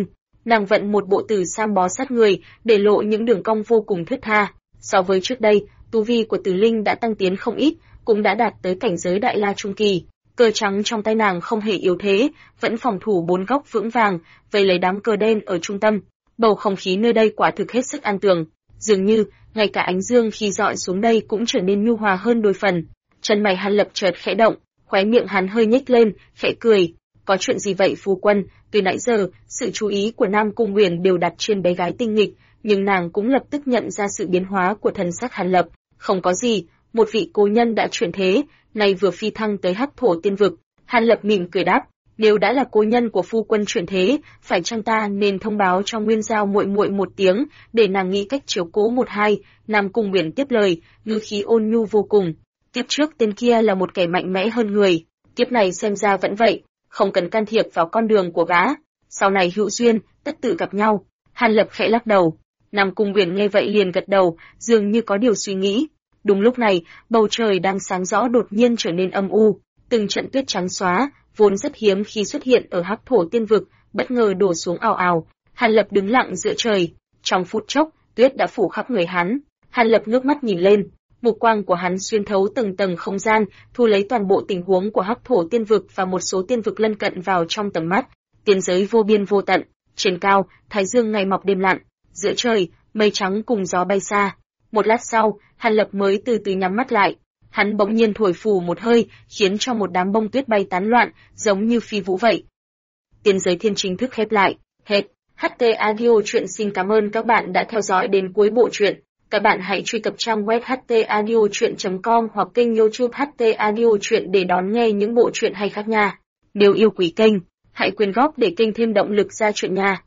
Nàng vận một bộ tử sam bó sát người, để lộ những đường cong vô cùng thướt tha. So với trước đây, tu vi của Tử Linh đã tăng tiến không ít, cũng đã đạt tới cảnh giới đại la trung kỳ. Cờ trắng trong tay nàng không hề yếu thế, vẫn phòng thủ bốn góc vững vàng, vây lấy đám cờ đen ở trung tâm. Bầu không khí nơi đây quả thực hết sức an tường, dường như ngay cả ánh dương khi dọi xuống đây cũng trở nên nhu hòa hơn đôi phần. Chân mày Hàn Lập chợt khẽ động, khóe miệng hắn hơi nhếch lên, khẽ cười. Có chuyện gì vậy phu quân? Từ nãy giờ, sự chú ý của Nam Cung Nguyền đều đặt trên bé gái tinh nghịch, nhưng nàng cũng lập tức nhận ra sự biến hóa của thần sắc Hàn Lập. Không có gì, một vị cố nhân đã chuyển thế, nay vừa phi thăng tới Hắc Thổ Tiên Vực. Hàn Lập mỉm cười đáp, nếu đã là cố nhân của phu quân chuyển thế, phải chăng ta nên thông báo cho Nguyên Giao muội muội một tiếng, để nàng nghĩ cách chiếu cố một hai. Nam Cung Nguyền tiếp lời, ngữ khí ôn nhu vô cùng. Kiếp trước tên kia là một kẻ mạnh mẽ hơn người, kiếp này xem ra vẫn vậy, không cần can thiệp vào con đường của gã. Sau này hữu duyên, tất tự gặp nhau. Hàn Lập khẽ lắc đầu. Nam Cung Nguyền nghe vậy liền gật đầu, dường như có điều suy nghĩ. Đúng lúc này, bầu trời đang sáng rõ đột nhiên trở nên âm u, từng trận tuyết trắng xóa, vốn rất hiếm khi xuất hiện ở Hắc Thổ Tiên Vực, bất ngờ đổ xuống ào ào. Hàn Lập đứng lặng giữa trời, trong phút chốc, tuyết đã phủ khắp người hắn. Hàn Lập ngước mắt nhìn lên, mục quang của hắn xuyên thấu từng tầng không gian, thu lấy toàn bộ tình huống của Hắc Thổ Tiên Vực và một số tiên vực lân cận vào trong tầm mắt. Tiên giới vô biên vô tận, trên cao, thái dương ngày mọc đêm lặn, giữa trời, mây trắng cùng gió bay xa. Một lát sau, Hàn Lập mới từ từ nhắm mắt lại. Hắn bỗng nhiên thổi phù một hơi, khiến cho một đám bông tuyết bay tán loạn, giống như phi vũ vậy. Tiên giới thiên chính thức khép lại. Hết. HT Audio truyện xin cảm ơn các bạn đã theo dõi đến cuối bộ truyện. Các bạn hãy truy cập trang web htaudio.com hoặc kênh YouTube HT Audio truyện để đón nghe những bộ truyện hay khác nha. Nếu yêu quý kênh, hãy quyên góp để kênh thêm động lực ra truyện nha.